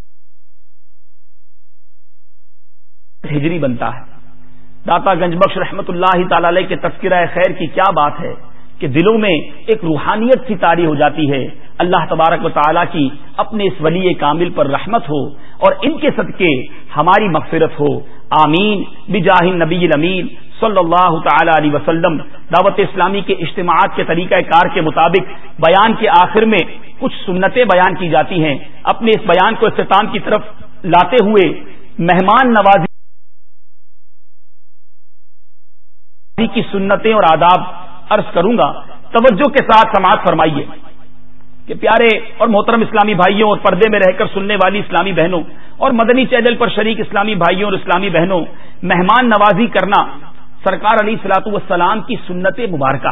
ہجری بنتا ہے۔ داتا گنج بخش رحمت اللہ تعالی علیہ کے تذکرہ خیر کی کیا بات ہے کہ دلوں میں ایک روحانیت سی طاری ہو جاتی ہے۔ اللہ تبارک و تعالی کی اپنے اس ولی کامل پر رحمت ہو اور ان کے صدقے ہماری مغفرت ہو، آمین بجاہ النبی الامین صلی اللہ تعالی علیہ وسلم۔ دعوت اسلامی کے اجتماعات کے طریقہ کار کے مطابق بیان کے آخر میں کچھ سنتیں بیان کی جاتی ہیں۔ اپنے اس بیان کو اختتام کی طرف لاتے ہوئے مہمان نوازی کی سنتیں اور آداب عرض کروں گا، توجہ کے ساتھ سماعت فرمائیے کہ پیارے اور محترم اسلامی بھائیوں اور پردے میں رہ کر سننے والی اسلامی بہنوں اور مدنی چینل پر شریک اسلامی بھائیوں اور اسلامی بہنوں، مہمان نوازی کرنا سرکار علیہ الصلوۃ والسلام کی سنت مبارکہ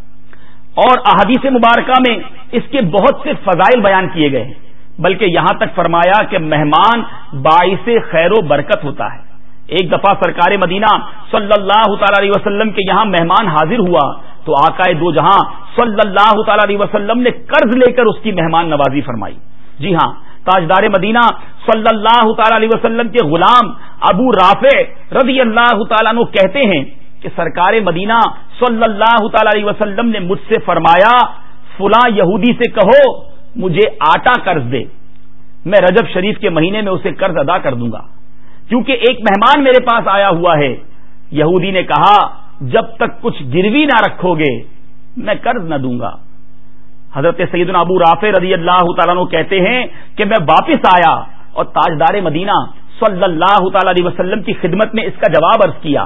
ہے اور احادیث مبارکہ میں اس کے بہت سے فضائل بیان کیے گئے ہیں، بلکہ یہاں تک فرمایا کہ مہمان باعث خیر و برکت ہوتا ہے۔ ایک دفعہ سرکار مدینہ صلی اللہ تعالی علیہ وسلم کے یہاں مہمان حاضر ہوا تو آقا دو جہاں صلی اللہ تعالی علیہ وسلم نے قرض لے کر اس کی مہمان نوازی فرمائی۔ جی ہاں، تاجدار مدینہ صلی اللہ تعالی علیہ وسلم کے غلام ابو رافع رضی اللہ تعالیٰ عنہ کہتے ہیں کہ سرکار مدینہ صلی اللہ تعالی علیہ وسلم نے مجھ سے فرمایا، فلاں یہودی سے کہو مجھے آٹا قرض دے، میں رجب شریف کے مہینے میں اسے قرض ادا کر دوں گا، کیونکہ ایک مہمان میرے پاس آیا ہوا ہے۔ یہودی نے کہا، جب تک کچھ گروی نہ رکھو گے میں قرض نہ دوں گا۔ حضرت سیدنا ابو رافع رضی اللہ تعالیٰ عنہ کہتے ہیں کہ میں واپس آیا اور تاجدار مدینہ صلی اللہ تعالی علیہ وسلم کی خدمت میں اس کا جواب عرض کیا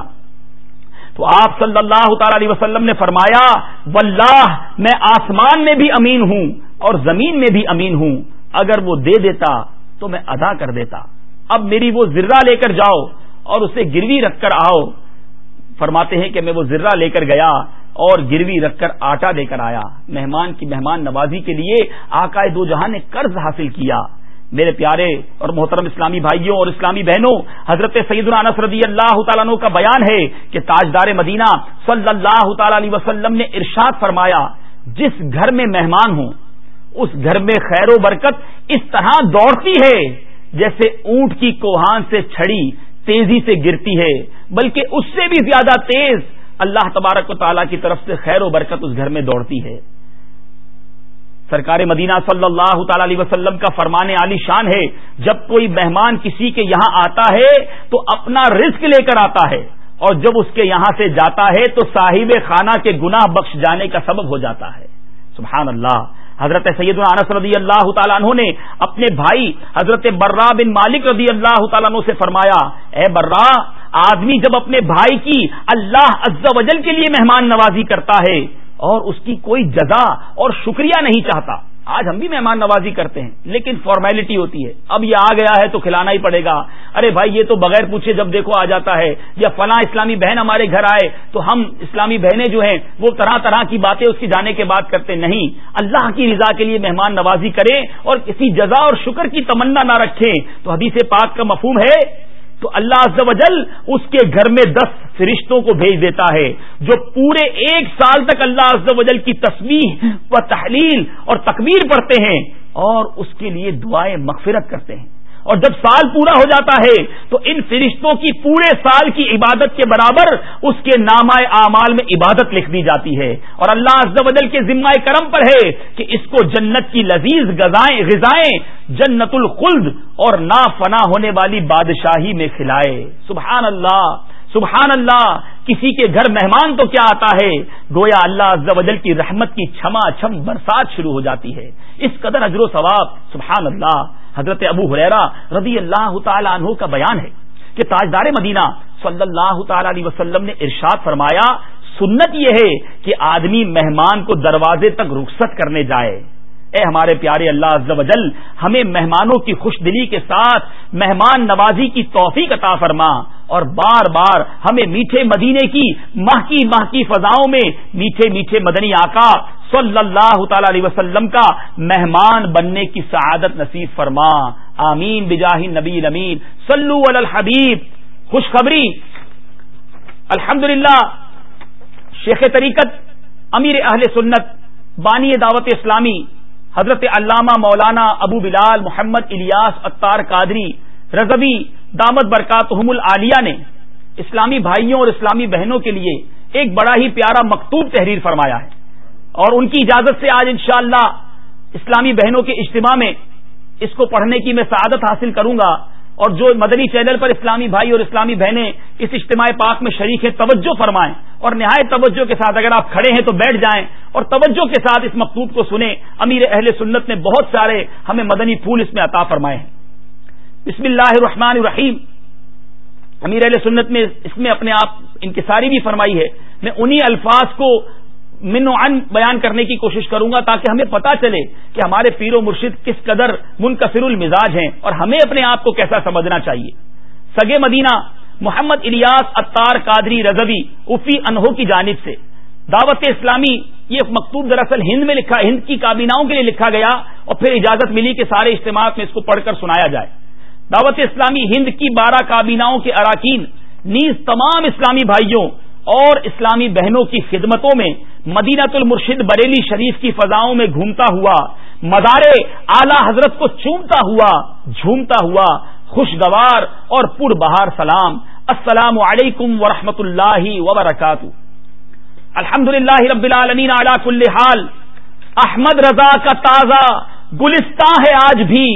تو آپ صلی اللہ تعالی علیہ وسلم نے فرمایا، واللہ میں آسمان میں بھی امین ہوں اور زمین میں بھی امین ہوں، اگر وہ دے دیتا تو میں ادا کر دیتا، اب میری وہ ذرہ لے کر جاؤ اور اسے گروی رکھ کر آؤ۔ فرماتے ہیں کہ میں وہ ذرہ لے کر گیا اور گروی رکھ کر آٹا دے کر آیا۔ مہمان کی مہمان نوازی کے لیے آقا دو جہاں نے قرض حاصل کیا۔ میرے پیارے اور محترم اسلامی بھائیوں اور اسلامی بہنوں، حضرت سیدنا انس رضی اللہ تعالیٰ عنہ کا بیان ہے کہ تاجدار مدینہ صلی اللہ تعالی علیہ وسلم نے ارشاد فرمایا، جس گھر میں مہمان ہوں اس گھر میں خیر و برکت اس طرح دوڑتی ہے جیسے اونٹ کی کوہان سے چھڑی تیزی سے گرتی ہے، بلکہ اس سے بھی زیادہ تیز اللہ تبارک و تعالیٰ کی طرف سے خیر و برکت اس گھر میں دوڑتی ہے۔ سرکار مدینہ صلی اللہ تعالی علیہ وسلم کا فرمان عالی شان ہے، جب کوئی مہمان کسی کے یہاں آتا ہے تو اپنا رزق لے کر آتا ہے، اور جب اس کے یہاں سے جاتا ہے تو صاحب خانہ کے گناہ بخش جانے کا سبب ہو جاتا ہے۔ سبحان اللہ۔ حضرت سیدنا انس رضی اللہ تعالیٰ عنہ نے اپنے بھائی حضرت برا بن مالک رضی اللہ تعالیٰ عنہ سے فرمایا، اے برا، آدمی جب اپنے بھائی کی اللہ عز و جل کے لیے مہمان نوازی کرتا ہے اور اس کی کوئی جزا اور شکریہ نہیں چاہتا، آج ہم بھی مہمان نوازی کرتے ہیں لیکن فارمیلٹی ہوتی ہے، اب یہ آ گیا ہے تو کھلانا ہی پڑے گا، ارے بھائی یہ تو بغیر پوچھے جب دیکھو آ جاتا ہے، یا فلاں اسلامی بہن ہمارے گھر آئے تو ہم اسلامی بہنیں جو ہیں وہ طرح طرح کی باتیں اس کی جانے کے بعد کرتے نہیں، اللہ کی رضا کے لیے مہمان نوازی کریں اور کسی جزا اور شکر کی تمنا نہ رکھیں تو حدیث پاک کا مفہوم ہے تو اللہ عز و جل اس کے گھر میں دس فرشتوں کو بھیج دیتا ہے جو پورے ایک سال تک اللہ عز و جل کی تسبیح و تحلیل اور تکبیر پڑھتے ہیں اور اس کے لیے دعائیں مغفرت کرتے ہیں، اور جب سال پورا ہو جاتا ہے تو ان فرشتوں کی پورے سال کی عبادت کے برابر اس کے نامہ اعمال میں عبادت لکھ دی جاتی ہے، اور اللہ عز و جل کے ذمہ کرم پر ہے کہ اس کو جنت کی لذیذ غذائیں غذائیں جنت الخلد اور نا فنا ہونے والی بادشاہی میں کھلائے۔ سبحان اللہ، سبحان اللہ۔ کسی کے گھر مہمان تو کیا آتا ہے، گویا اللہ عز و جل کی رحمت کی چھما چھم برسات شروع ہو جاتی ہے، اس قدر اجر و ثواب۔ سبحان اللہ۔ حضرت ابو ہریرہ رضی اللہ تعالی عنہ کا بیان ہے کہ تاجدار مدینہ صلی اللہ تعالی علیہ وسلم نے ارشاد فرمایا، سنت یہ ہے کہ آدمی مہمان کو دروازے تک رخصت کرنے جائے۔ اے ہمارے پیارے اللہ عز و جل ہمیں مہمانوں کی خوش دلی کے ساتھ مہمان نوازی کی توفیق عطا فرما اور بار بار ہمیں میٹھے مدینے کی مہکی مہکی فضاؤں میں میٹھے میٹھے مدنی آقا صلی اللہ تعالی علیہ وسلم کا مہمان بننے کی سعادت نصیب فرما، آمین بجاہ النبی الامین، صلو علی الحبیب۔ خوشخبری، الحمدللہ شیخ طریقت امیر اہل سنت بانی دعوت اسلامی حضرت علامہ مولانا ابو بلال محمد الیاس عطار قادری رضوی دامت برکاتہم العالیہ نے اسلامی بھائیوں اور اسلامی بہنوں کے لیے ایک بڑا ہی پیارا مکتوب تحریر فرمایا ہے، اور ان کی اجازت سے آج انشاءاللہ اسلامی بہنوں کے اجتماع میں اس کو پڑھنے کی میں سعادت حاصل کروں گا، اور جو مدنی چینل پر اسلامی بھائی اور اسلامی بہنیں اس اجتماع پاک میں شریک ہیں توجہ فرمائیں، اور نہایت توجہ کے ساتھ اگر آپ کھڑے ہیں تو بیٹھ جائیں اور توجہ کے ساتھ اس مکتوب کو سنیں۔ امیر اہل سنت نے بہت سارے ہمیں مدنی پھول اس میں عطا فرمائے ہیں۔ بسم اللہ الرحمن الرحیم۔ امیر اہل سنت میں اس میں اپنے آپ انکساری بھی فرمائی ہے، میں انہی الفاظ کو من و عن بیان کرنے کی کوشش کروں گا تاکہ ہمیں پتا چلے کہ ہمارے پیر و مرشد کس قدر منکسر المزاج ہیں اور ہمیں اپنے آپ کو کیسا سمجھنا چاہیے۔ سگے مدینہ محمد الیاس عطار قادری رضوی افی انہو کی جانب سے دعوت اسلامی، یہ مکتوب دراصل ہند میں لکھا، ہند کی کابیناؤں کے لیے لکھا گیا اور پھر اجازت ملی کہ سارے اجتماعات میں اس کو پڑھ کر سنایا جائے۔ دعوت اسلامی ہند کی بارہ کابیناؤں کے اراکین نیز تمام اسلامی بھائیوں اور اسلامی بہنوں کی خدمتوں میں مدینۃ المرشد بریلی شریف کی فضاؤں میں گھومتا ہوا، مزار اعلی حضرت کو چومتا ہوا، جھومتا ہوا خوشگوار اور پر بہار سلام، السلام علیکم ورحمۃ اللہ وبرکاتہ۔ الحمدللہ رب العالمین علی کل حال، احمد رضا کا تازہ گلستاں ہے آج بھی،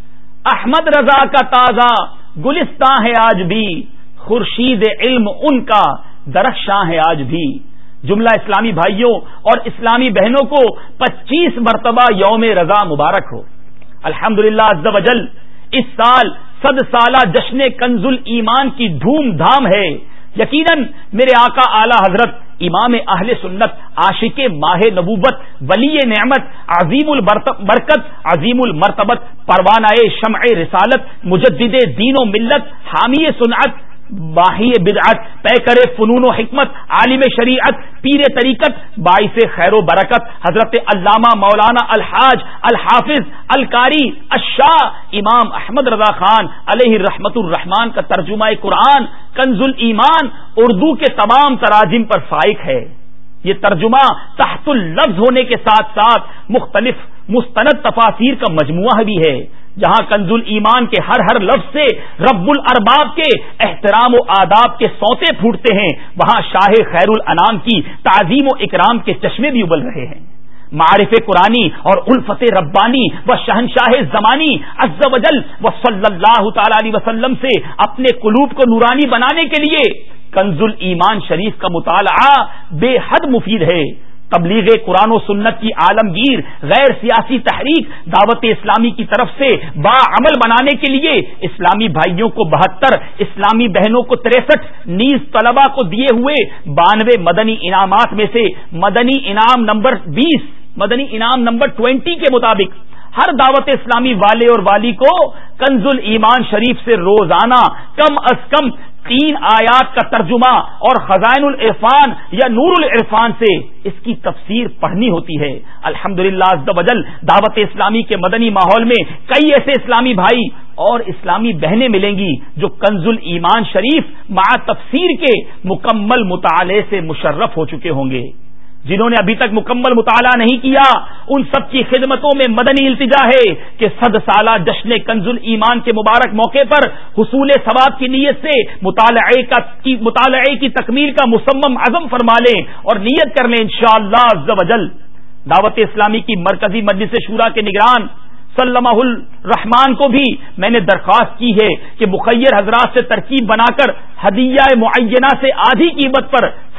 احمد رضا کا تازہ گلستاں ہے آج بھی، خورشید علم ان کا درخشاں ہے آج بھی۔ جملہ اسلامی بھائیوں اور اسلامی بہنوں کو پچیس مرتبہ یوم رضا مبارک ہو۔ الحمدللہ عز و جل اس سال صد سالہ جشن کنز ایمان کی دھوم دھام ہے۔ یقیناً میرے آقا اعلی حضرت امام اہل سنت عاشق ماہ نبوت ولی نعمت عظیم البرکت عظیم المرتبت پروانہ شمع رسالت مجدد دین و ملت حامی سنت باہی بدعت پیکر فنون و حکمت عالم شریعت پیر طریقت باعث خیر و برکت حضرت علامہ مولانا الحاج الحافظ القاری الشاہ امام احمد رضا خان علیہ رحمت الرحمان کا ترجمہ قرآن کنز الایمان اردو کے تمام تراجم پر فائق ہے۔ یہ ترجمہ تحت اللفظ ہونے کے ساتھ ساتھ مختلف مستند تفاسیر کا مجموعہ بھی ہے، جہاں کنز ایمان کے ہر ہر لفظ سے رب الارباب کے احترام و آداب کے سوتے پھوٹتے ہیں، وہاں شاہ خیر الانام کی تعظیم و اکرام کے چشمے بھی ابل رہے ہیں۔ معارف قرآنی اور الفت ربانی و شہنشاہ زمانی عز و جل و صلی اللہ تعالی علیہ وسلم سے اپنے قلوب کو نورانی بنانے کے لیے کنز ایمان شریف کا مطالعہ بے حد مفید ہے۔ تبلیغ قرآن و سنت کی عالمگیر غیر سیاسی تحریک دعوت اسلامی کی طرف سے باعمل بنانے کے لیے اسلامی بھائیوں کو بہتر، اسلامی بہنوں کو تریسٹھ، نیز طلبہ کو دیے ہوئے بانوے مدنی انعامات میں سے مدنی انعام نمبر بیس مدنی انعام نمبر بیس کے مطابق ہر دعوت اسلامی والے اور والی کو کنز ایمان شریف سے روزانہ کم از کم تین آیات کا ترجمہ اور خزائن العرفان یا نور العرفان سے اس کی تفسیر پڑھنی ہوتی ہے۔ الحمدللہ عز و جل دعوت اسلامی کے مدنی ماحول میں کئی ایسے اسلامی بھائی اور اسلامی بہنیں ملیں گی جو کنز ایمان شریف مع تفسیر کے مکمل مطالعے سے مشرف ہو چکے ہوں گے۔ جنہوں نے ابھی تک مکمل مطالعہ نہیں کیا ان سب کی خدمتوں میں مدنی التجا ہے کہ صد سالہ جشن کنز ایمان کے مبارک موقع پر حصول ثواب کی نیت سے مطالعے کا کی مطالعے کی تکمیل کا مصمم عزم فرما لیں اور نیت کر لیں انشاءاللہ عز و جل۔ دعوت اسلامی کی مرکزی مجلس شورا کے نگران سلمہ الرحمان کو بھی میں نے درخواست کی ہے کہ مخیر حضرات سے ترکیب بنا کر ہدیہ معینہ سے آدھی قیمت پر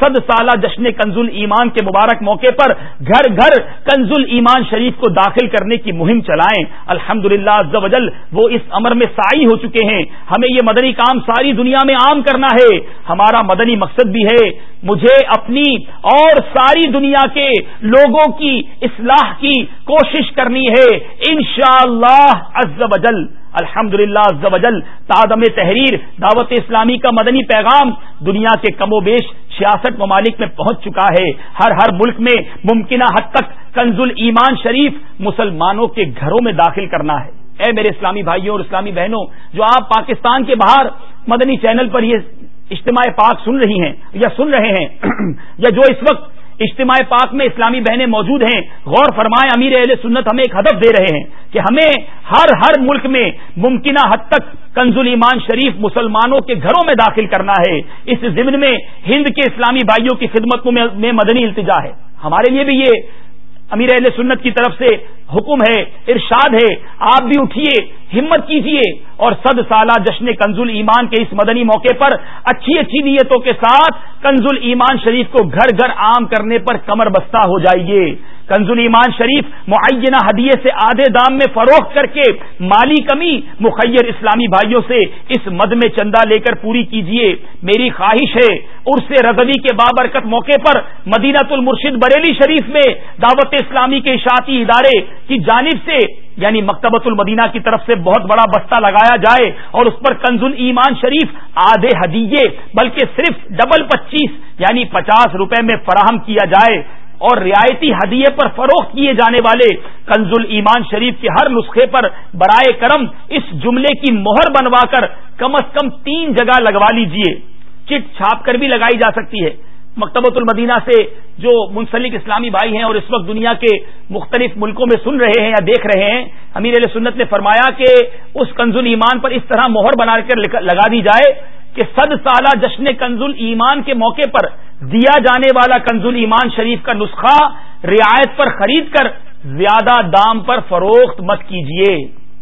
صد سالہ جشن کنز الایمان کے مبارک موقع پر گھر گھر کنز الایمان شریف کو داخل کرنے کی مہم چلائیں۔ الحمدللہ عز و جل وہ اس امر میں سعی ہو چکے ہیں۔ ہمیں یہ مدنی کام ساری دنیا میں عام کرنا ہے۔ ہمارا مدنی مقصد بھی ہے مجھے اپنی اور ساری دنیا کے لوگوں کی اصلاح کی کوشش کرنی ہے انشاءاللہ عز و جل۔ الحمدللہ عز و جل تادم تحریر دعوت اسلامی کا مدنی پیغام دنیا کے کم و بیش چھیاسٹھ ممالک میں پہنچ چکا ہے۔ ہر ہر ملک میں ممکنہ حد تک کنز الایمان شریف مسلمانوں کے گھروں میں داخل کرنا ہے۔ اے میرے اسلامی بھائیوں اور اسلامی بہنوں، جو آپ پاکستان کے باہر مدنی چینل پر یہ اجتماع پاک سن رہی ہیں یا سن رہے ہیں یا جو اس وقت اجتماع پاک میں اسلامی بہنیں موجود ہیں، غور فرمائیں، امیر اہل سنت ہمیں ایک ہدف دے رہے ہیں کہ ہمیں ہر ہر ملک میں ممکنہ حد تک کنز الایمان شریف مسلمانوں کے گھروں میں داخل کرنا ہے۔ اس ضمن میں ہند کے اسلامی بھائیوں کی خدمت میں مدنی التجا ہے۔ ہمارے لیے بھی یہ امیر اہل سنت کی طرف سے حکم ہے، ارشاد ہے، آپ بھی اٹھیے، ہمت کیجیے اور صد سالہ جشن کنز الایمان کے اس مدنی موقع پر اچھی اچھی نیتوں کے ساتھ کنز الایمان شریف کو گھر گھر عام کرنے پر کمر بستہ ہو جائیے۔ کنز الایمان شریف معینہ ہدیے سے آدھے دام میں فروخت کر کے مالی کمی مخیر اسلامی بھائیوں سے اس مد میں چندہ لے کر پوری کیجیے۔ میری خواہش ہے عرس رضوی کے بابرکت موقع پر مدینہ المرشد بریلی شریف میں دعوت اسلامی کے اشاعتی ادارے کی جانب سے یعنی مکتبۃ المدینہ کی طرف سے بہت بڑا بستہ لگایا جائے اور اس پر کنز الایمان شریف آدھے ہدیے بلکہ صرف ڈبل پچیس یعنی پچاس روپے میں فراہم کیا جائے اور رعایتی ہدیے پر فروخت کیے جانے والے کنز الایمان شریف کے ہر نسخے پر برائے کرم اس جملے کی مہر بنوا کر کم از کم تین جگہ لگوا لیجئے۔ چٹ چھاپ کر بھی لگائی جا سکتی ہے۔ مکتبۃ المدینہ سے جو منسلک اسلامی بھائی ہیں اور اس وقت دنیا کے مختلف ملکوں میں سن رہے ہیں یا دیکھ رہے ہیں، امیر اہل سنت نے فرمایا کہ اس کنز الایمان پر اس طرح مہر بنا کر لگا دی جائے کہ صد سالہ جشن کنز الایمان کے موقع پر دیا جانے والا کنز الایمان شریف کا نسخہ رعایت پر خرید کر زیادہ دام پر فروخت مت کیجیے۔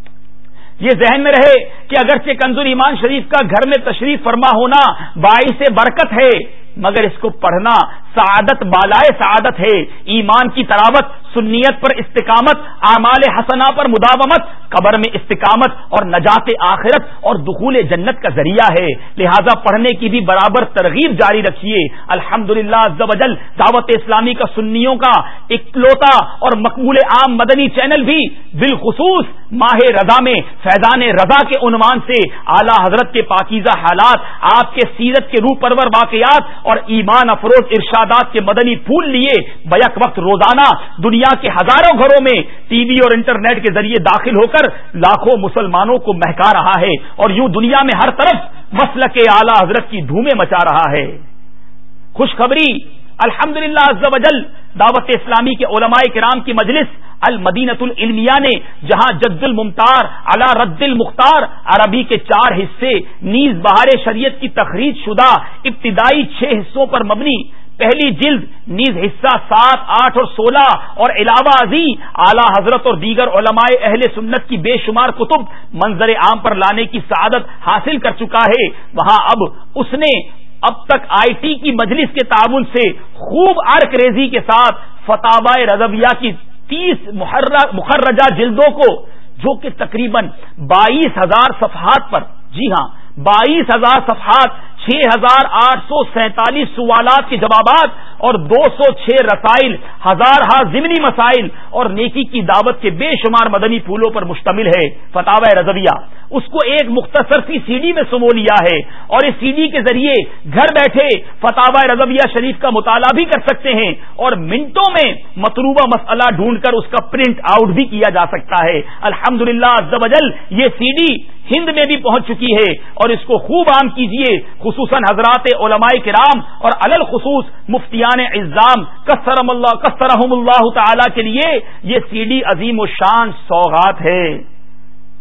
یہ ذہن میں رہے کہ اگرچہ کنز الایمان شریف کا گھر میں تشریف فرما ہونا باعث برکت ہے، مگر اس کو پڑھنا سعادت بالائے سعادت ہے۔ ایمان کی تراوت، سنیت پر استقامت، اعمال حسنہ پر مداومت قبر میں استقامت اور نجات آخرت اور دخول جنت کا ذریعہ ہے، لہذا پڑھنے کی بھی برابر ترغیب جاری رکھیے۔ الحمدللہ عز و جل دعوت اسلامی کا سنیوں کا اکلوتا اور مقبول عام مدنی چینل بھی بالخصوص ماہ رضا میں فیضان رضا کے عنوان سے اعلی حضرت کے پاکیزہ حالات، آپ کے سیرت کے روح پرور واقعات اور ایمان افروز ارشادات کے مدنی پھول لیے بیک وقت روزانہ دنیا کے ہزاروں گھروں میں ٹی وی اور انٹرنیٹ کے ذریعے داخل ہو کر لاکھوں مسلمانوں کو مہکا رہا ہے اور یوں دنیا میں ہر طرف مسلک اعلی حضرت کی دھومیں مچا رہا ہے۔ خوشخبری الحمدللہ عز و جل دعوت اسلامی کے علماء کرام کی مجلس المدینۃ العلمیہ نے جہاں جد الممتار علی رد المختار عربی کے چار حصے نیز بہار شریعت کی تخریج شدہ ابتدائی چھ حصوں پر مبنی پہلی جلد نیز حصہ سات، آٹھ اور سولہ اور علاوہ ازیں اعلی حضرت اور دیگر علماء اہل سنت کی بے شمار کتب منظر عام پر لانے کی سعادت حاصل کر چکا ہے، وہاں اب اس نے اب تک آئی ٹی کی مجلس کے تعاون سے خوب عرق ریزی کے ساتھ فتاوی رضویہ کی تیس مخرجہ جلدوں کو جو کہ تقریباً بائیس ہزار صفحات پر، جی ہاں بائیس ہزار صفحات، چھ ہزار آٹھ سو سینتالیس سوالات کے جوابات اور دو سو چھ رسائل، ہزار ہا ضمنی مسائل اور نیکی کی دعوت کے بے شمار مدنی پھولوں پر مشتمل ہے فتاوی رضویہ۔ اس کو ایک مختصر سی سی ڈی میں سمو لیا ہے اور اس سی ڈی کے ذریعے گھر بیٹھے فتاوی رضویہ شریف کا مطالعہ بھی کر سکتے ہیں اور منٹوں میں مطلوبہ مسئلہ ڈھونڈ کر اس کا پرنٹ آؤٹ بھی کیا جا سکتا ہے۔ الحمدللہ عز و جل یہ سی ڈی ہند میں بھی پہنچ چکی ہے اور اس کو خوب عام کیجیے، خصوصاً حضرات علماء کرام اور علل خصوص مفتیان اعظام کثرہم اللہ کثرہم اللہ تعالی کے لیے یہ سی ڈی عظیم و شان سوغات ہے۔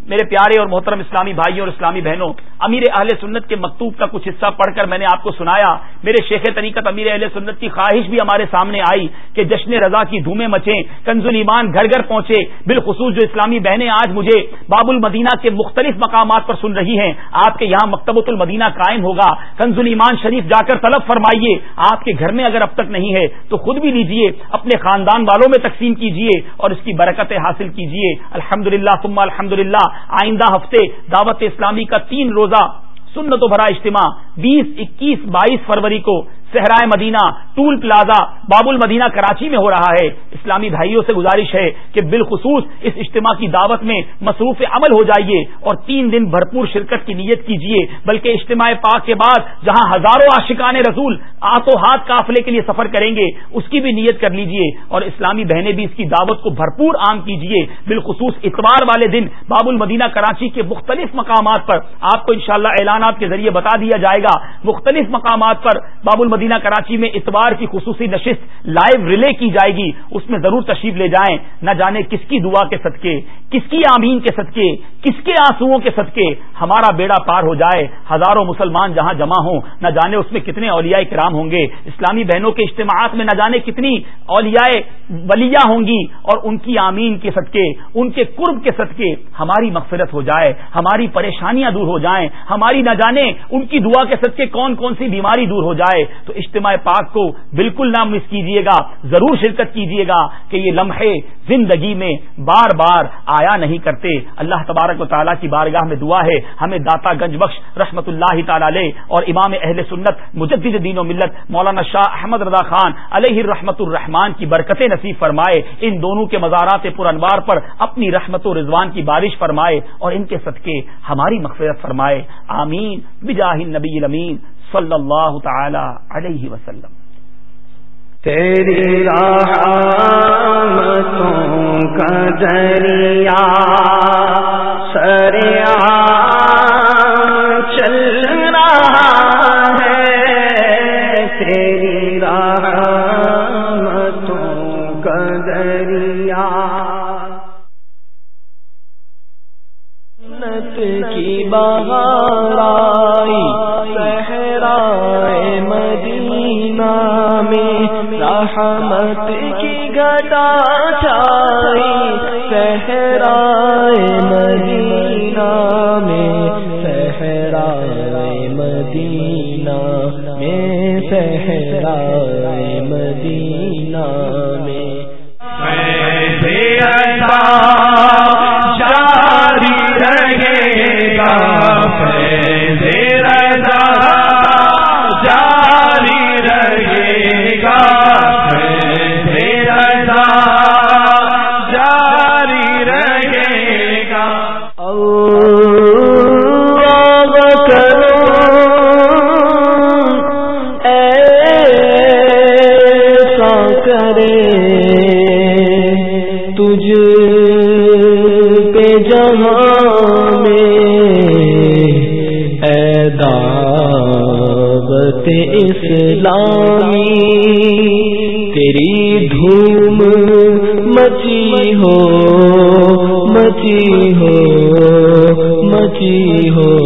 میرے پیارے اور محترم اسلامی بھائیوں اور اسلامی بہنوں، امیر اہل سنت کے مکتوب کا کچھ حصہ پڑھ کر میں نے آپ کو سنایا۔ میرے شیخ طریقت امیر اہل سنت کی خواہش بھی ہمارے سامنے آئی کہ جشن رضا کی دھومیں مچیں، کنز الایمان گھر گھر پہنچے۔ بالخصوص جو اسلامی بہنیں آج مجھے باب المدینہ کے مختلف مقامات پر سن رہی ہیں، آپ کے یہاں مکتبۃ المدینہ قائم ہوگا، کنز الایمان شریف جا کر طلب فرمائیے۔ آپ کے گھر میں اگر اب تک نہیں ہے تو خود بھی لیجئے، اپنے خاندان والوں میں تقسیم کیجئے اور اس کی برکتیں حاصل کیجئے۔ الحمدللہ ثم الحمدللہ، آئندہ ہفتے دعوت اسلامی کا تین روزہ سنت و بھرا اجتماع بیس اکیس بائیس فروری کو صحرائے مدینہ ٹول پلازا باب المدینہ کراچی میں ہو رہا ہے۔ اسلامی بھائیوں سے گزارش ہے کہ بالخصوص اس اجتماع کی دعوت میں مصروف عمل ہو جائیے اور تین دن بھرپور شرکت کی نیت کیجیے، بلکہ اجتماع پاک کے بعد جہاں ہزاروں عاشقان رسول ہاتھوں ہاتھ قافلے کے لیے سفر کریں گے اس کی بھی نیت کر لیجیے، اور اسلامی بہنیں بھی اس کی دعوت کو بھرپور عام کیجیے۔ بالخصوص اتوار والے دن باب المدینہ کراچی کے مختلف مقامات پر آپ کو انشاءاللہ اعلانات کے ذریعے بتا دیا جائے گا، مختلف مقامات پر باب المدینہ کراچی میں اتوار کی خصوصی نشست لائیو ریلے کی جائے گی، اس میں ضرور تشریف لے جائیں۔ نہ جانے کس کی دعا کے صدقے، کس کی آمین کے صدقے، کس کے آنسوؤں کے صدقے ہمارا بیڑا پار ہو جائے۔ ہزاروں مسلمان جہاں جمع ہوں، نہ جانے اس میں کتنے اولیاء کرام ہوں گے۔ اسلامی بہنوں کے اجتماعات میں نہ جانے کتنی اولیاء ولیہ ہوں گی، اور ان کی آمین کے صدقے، ان کے قرب کے صدقے ہماری مغفرت ہو جائے، ہماری پریشانیاں دور ہو جائیں، ہماری نہ جانے ان کی دعا کے صدقے کون کون سی بیماری دور ہو جائے۔ تو اجتماع پاک کو بالکل نہ مس کیجیے گا، ضرور شرکت کیجیے گا کہ یہ لمحے زندگی میں بار بار آیا نہیں کرتے۔ اللہ تبارک و تعالیٰ کی بارگاہ میں دعا ہے ہمیں داتا گنج بخش رحمت اللہ تعالی علیہ اور امام اہل سنت مجدد دین و ملت مولانا شاہ احمد رضا خان علیہ الرحمت الرحمان کی برکتیں نصیب فرمائے، ان دونوں کے مزارات پر انوار پر اپنی رحمت و رضوان کی بارش فرمائے اور ان کے صدقے ہماری مغفرت فرمائے، آمین بجاہ النبی الامین صلی اللہ تعالی علیہ وسلم۔ تیری رحمتوں کا دریا سریا چل رہا ہے، تیری رحمتوں کا دریا جنت کی بہار آئی صحرائے مدینہ میں، رحمت کی گھٹا چھائی صحرائے مدینہ میں، صحرائے مدینہ میں، صحرائے مدینہ میں جاری رہے گا، جاری رہے گا، جاری رہے گا۔ ایسا کرے تجھ پہ جہاں میں اے دعوت اسلامی، تیری دھوم مچی ہو مچی ہو مچی ہو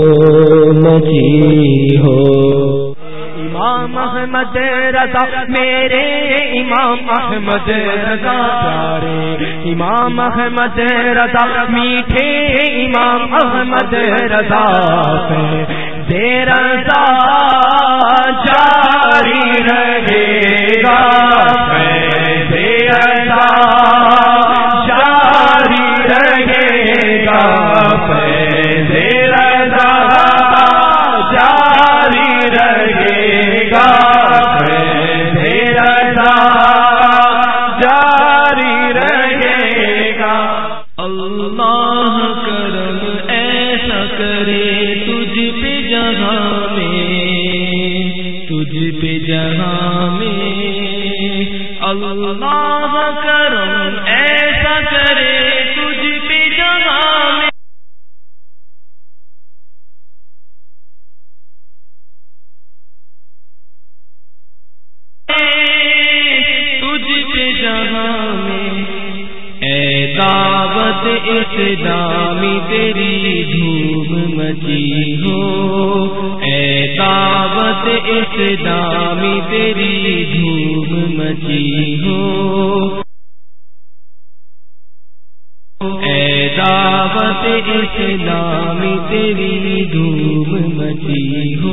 مچی ہو۔ امام احمد رضا میرے امام احمد رضا پیارے امام احمد رضا میٹھے امام احمد رضا سے رضا جاری رہے گا، رضا جاری رہے گا، رضا جاری رہے گا، رضا جاری رہے گا۔ اللہ کرم ایسا کرے تجھ پہ جہاں میں، تجھ پہ جہاں میں، اللہ کرم ایسا کرے تجھ پہ جہاں میں۔ تجھ پہ جہاں میں اے دعوت اسلامی تیری دھوم مچی ہو، اے دعوت اسلامی تیری دھوم مچی ہو، اے دعوت اسلامی تیری دھوم مچی ہو۔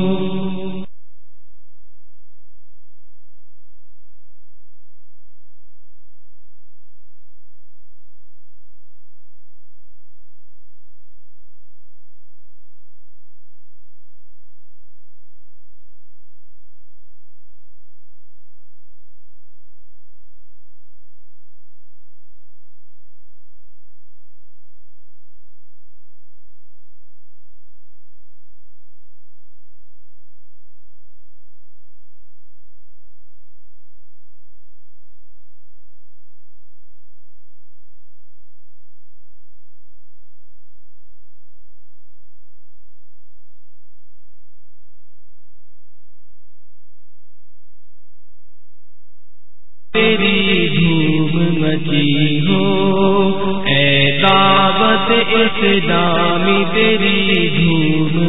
تیری دھوم مچی ہو، اے دعوت اسلامی تیری دھوم